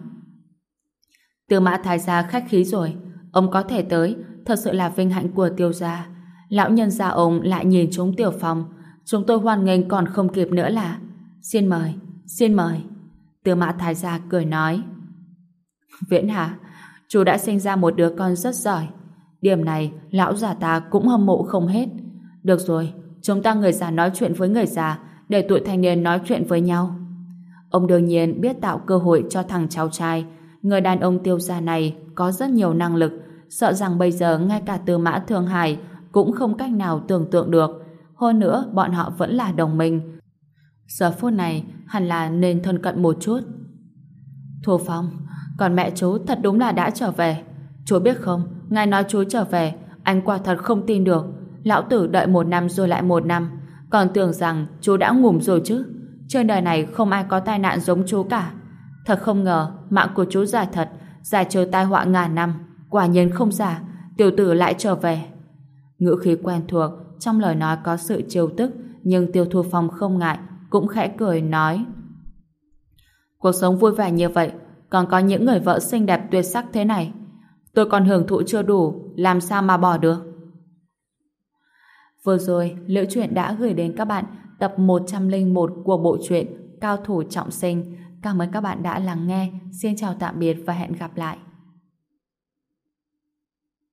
[SPEAKER 1] Tư Mã Thái gia khách khí rồi, ông có thể tới, thật sự là vinh hạnh của Tiêu gia. Lão nhân gia ông lại nhìn chúng Tiểu Phong, chúng tôi hoan nghênh còn không kịp nữa là. Xin mời, xin mời. Tư Mã Thái gia cười nói. Viễn Hà, chú đã sinh ra một đứa con rất giỏi. Điểm này lão già ta cũng hâm mộ không hết. Được rồi, chúng ta người già nói chuyện với người già, để tụi thanh niên nói chuyện với nhau. Ông đương nhiên biết tạo cơ hội cho thằng cháu trai. Người đàn ông Tiêu gia này có rất nhiều năng lực, sợ rằng bây giờ ngay cả Tư Mã Thương Hải cũng không cách nào tưởng tượng được. Hơn nữa, bọn họ vẫn là đồng minh. Giờ phút này hẳn là nên thân cận một chút. Thu Phong, còn mẹ chú thật đúng là đã trở về. Chú biết không, ngài nói chú trở về, anh quả thật không tin được. Lão tử đợi 1 năm rồi lại 1 năm, còn tưởng rằng chú đã ngủm rồi chứ. Trên đời này không ai có tai nạn giống chú cả. Thật không ngờ, mạng của chú dài thật, dài trừ tai họa ngàn năm. Quả nhiên không giả, tiểu tử lại trở về. Ngữ khí quen thuộc, trong lời nói có sự trêu tức, nhưng Tiêu Thu Phong không ngại, cũng khẽ cười nói. Cuộc sống vui vẻ như vậy, còn có những người vợ xinh đẹp tuyệt sắc thế này. Tôi còn hưởng thụ chưa đủ, làm sao mà bỏ được. Vừa rồi, Liễu Chuyện đã gửi đến các bạn tập 101 của bộ truyện Cao Thủ Trọng Sinh. Cảm ơn các bạn đã lắng nghe. Xin chào tạm biệt và hẹn gặp lại.